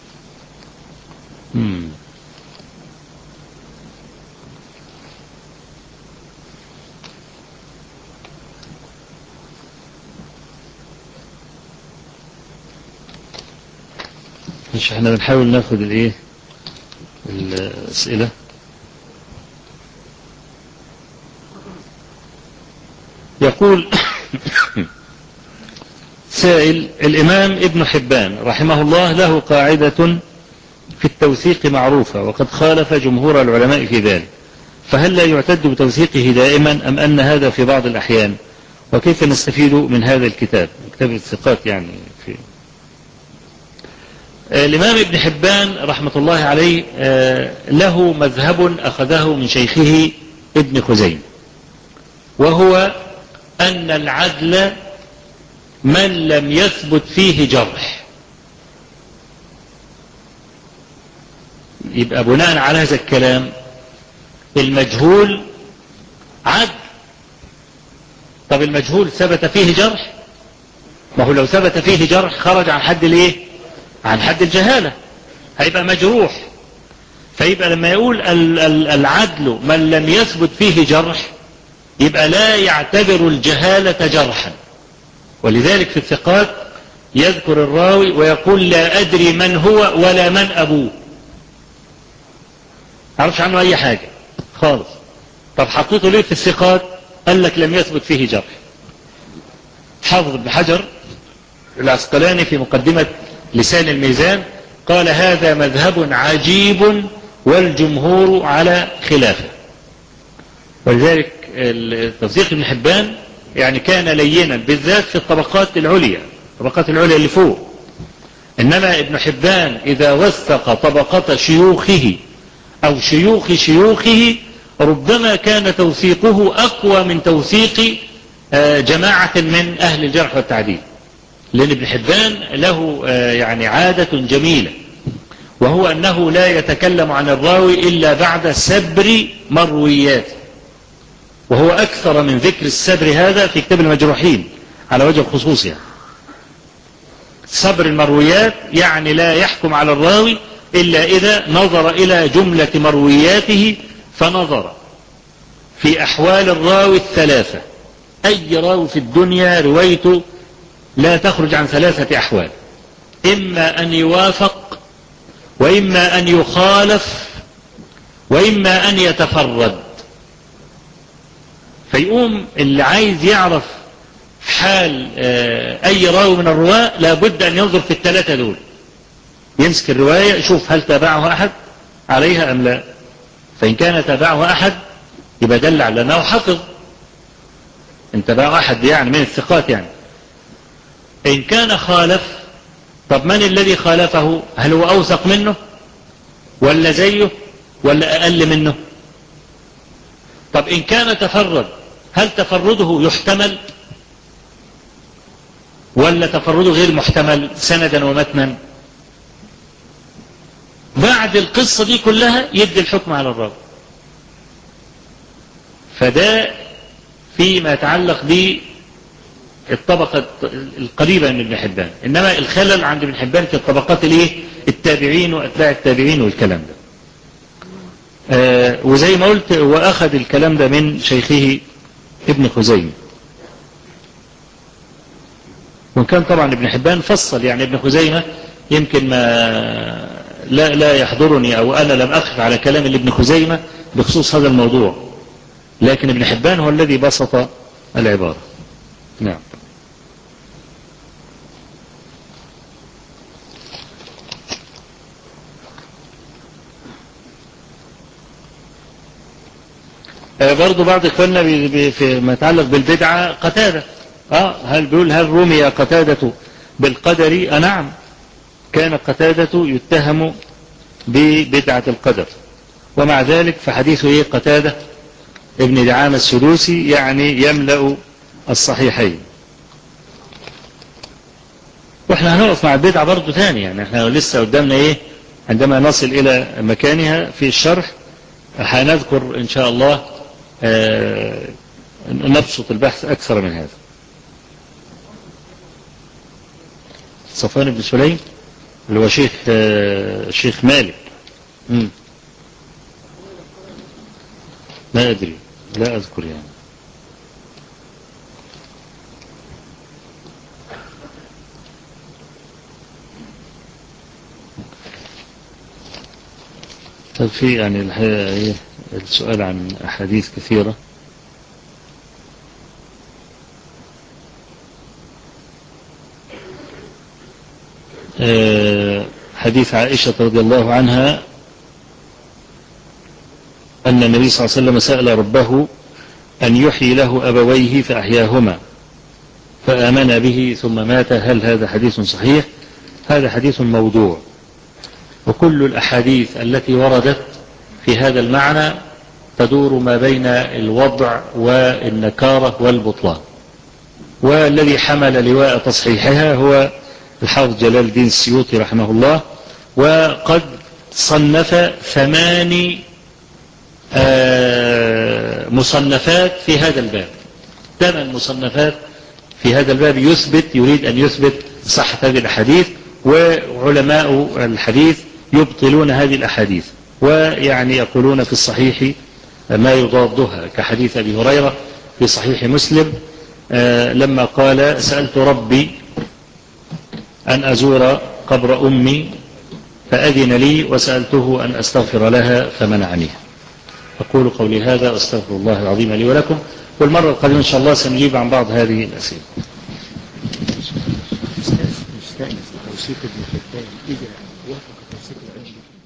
مش احنا بنحاول ناخد الأسئلة. يقول سائل: الإمام ابن حبان رحمه الله له قاعدة في التوثيق معروفة، وقد خالف جمهور العلماء في ذلك، فهل لا يعتد بتوثيقه دائما أم أن هذا في بعض الأحيان؟ وكيف نستفيد من هذا الكتاب الثقات يعني في الإمام ابن حبان رحمة الله عليه له مذهب أخذه من شيخه ابن خزيمة، وهو أن العدل من لم يثبت فيه جرح. يبقى بناء على هذا الكلام المجهول عدل. طب المجهول ثبت فيه جرح؟ ما هو لو ثبت فيه جرح خرج عن حد عن حد الجهالة، هيبقى مجروح. فيبقى لما يقول العدل من لم يثبت فيه جرح يبقى لا يعتبر الجهالة جرحا. ولذلك في الثقات يذكر الراوي ويقول: لا أدري من هو ولا من أبوه، عرفش عنه أي حاجة خالص. طب حطيته ليه في الثقات؟ قال لك لم يثبت فيه جرح. حافظ ابن حجر العسقلاني في مقدمة لسان الميزان قال: هذا مذهب عجيب والجمهور على خلافه. ولذلك توثيق ابن حبان يعني كان لينا بالذات في الطبقات العليا اللي فوق. إنما ابن حبان إذا وثق طبقة شيوخه أو شيوخ شيوخه ربما كان توثيقه أقوى من توثيق جماعة من أهل الجرح والتعديل، لأن ابن حبان له يعني عادة جميلة، وهو أنه لا يتكلم عن الراوي إلا بعد سبر مروياته، وهو أكثر من ذكر السبر هذا في كتاب المجروحين على وجه الخصوص. يعني سبر المرويات يعني لا يحكم على الراوي إلا إذا نظر إلى جملة مروياته، فنظر في أحوال الراوي الثلاثة. أي راوي في الدنيا روايته لا تخرج عن ثلاثة أحوال: إما أن يوافق، وإما أن يخالف، وإما أن يتفرد. فيقوم اللي عايز يعرف حال أي راوي من الرواة لابد أن ينظر في الثلاثة دول، يمسك الرواية يشوف هل تابعه أحد عليها أم لا. فإن كان تابعه أحد يبقى دل على أنه حفظ، إن تابعه أحد يعني من الثقات يعني. إن كان خالف، طب من الذي خالفه؟ هل هو أوثق منه ولا زيه ولا أقل منه؟ طب إن كان تفرد، هل تفرده يحتمل ولا تفرده غير محتمل سندا ومتنا؟ بعد القصة دي كلها يدي الحكم على الراوي. فده فيما يتعلق بالطبقة القريبة من ابن حبان. إنما الخلل عند ابن حبان في الطبقات التابعين وأتباع التابعين والكلام ده. وزي ما قلت وأخذ الكلام ده من شيخه ابن خزيمة. وكان طبعا ابن حبان فصل، يعني ابن خزيمة يمكن ما لا يحضرني أو أنا لم أقف على كلام ابن خزيمة بخصوص هذا الموضوع، لكن ابن حبان هو الذي بسط العبارة. نعم. برضو بعض إخواننا فيما يتعلق بالبدعة قتادة. هل رمي قتادة بالقدر؟ نعم، كان قتادة يتهم ببدعة القدر، ومع ذلك فحديثه قتادة ابن دعامة السدوسي يعني يملأ الصحيحين. واحنا هنقف مع البدعة برضو تاني، يعني احنا لسه قدامنا عندما نصل الى مكانها في الشرح هنذكر ان شاء الله نبسط البحث اكثر من هذا. صفوان بن سليم اللي هو شيخ مالك. لا ادري، لا اذكر يعني. طب في يعني الحقيقة السؤال عن أحاديث كثيرة. حديث عائشة رضي الله عنها أن النبي صلى الله عليه وسلم سأل ربه أن يحيي له أبويه فأحياهما فآمن به ثم مات. هل هذا حديث صحيح؟ هذا حديث موضوع، وكل الأحاديث التي وردت في هذا المعنى تدور ما بين الوضع والنكارة والبطلان، والذي حمل لواء تصحيحها هو الحافظ جلال الدين السيوطي رحمه الله، وقد صنف 8 مصنفات في هذا الباب، 8 مصنفات في هذا الباب يريد أن يثبت صحة هذه الأحاديث، وعلماء الحديث يبطلون هذه الأحاديث ويعني يقولون في الصحيح ما يضادها، كحديث أبي هريرة في صحيح مسلم لما قال سألت ربي أن أزور قبر أمي فأذن لي وسألته أن أستغفر لها فمنعني. أقول قولي هذا وأستغفر الله العظيم لي ولكم، والمرة القادمة إن شاء الله سنجيب عن بعض هذه الأسئلة. توثيق ابن حبان إذا وافق توثيق العلم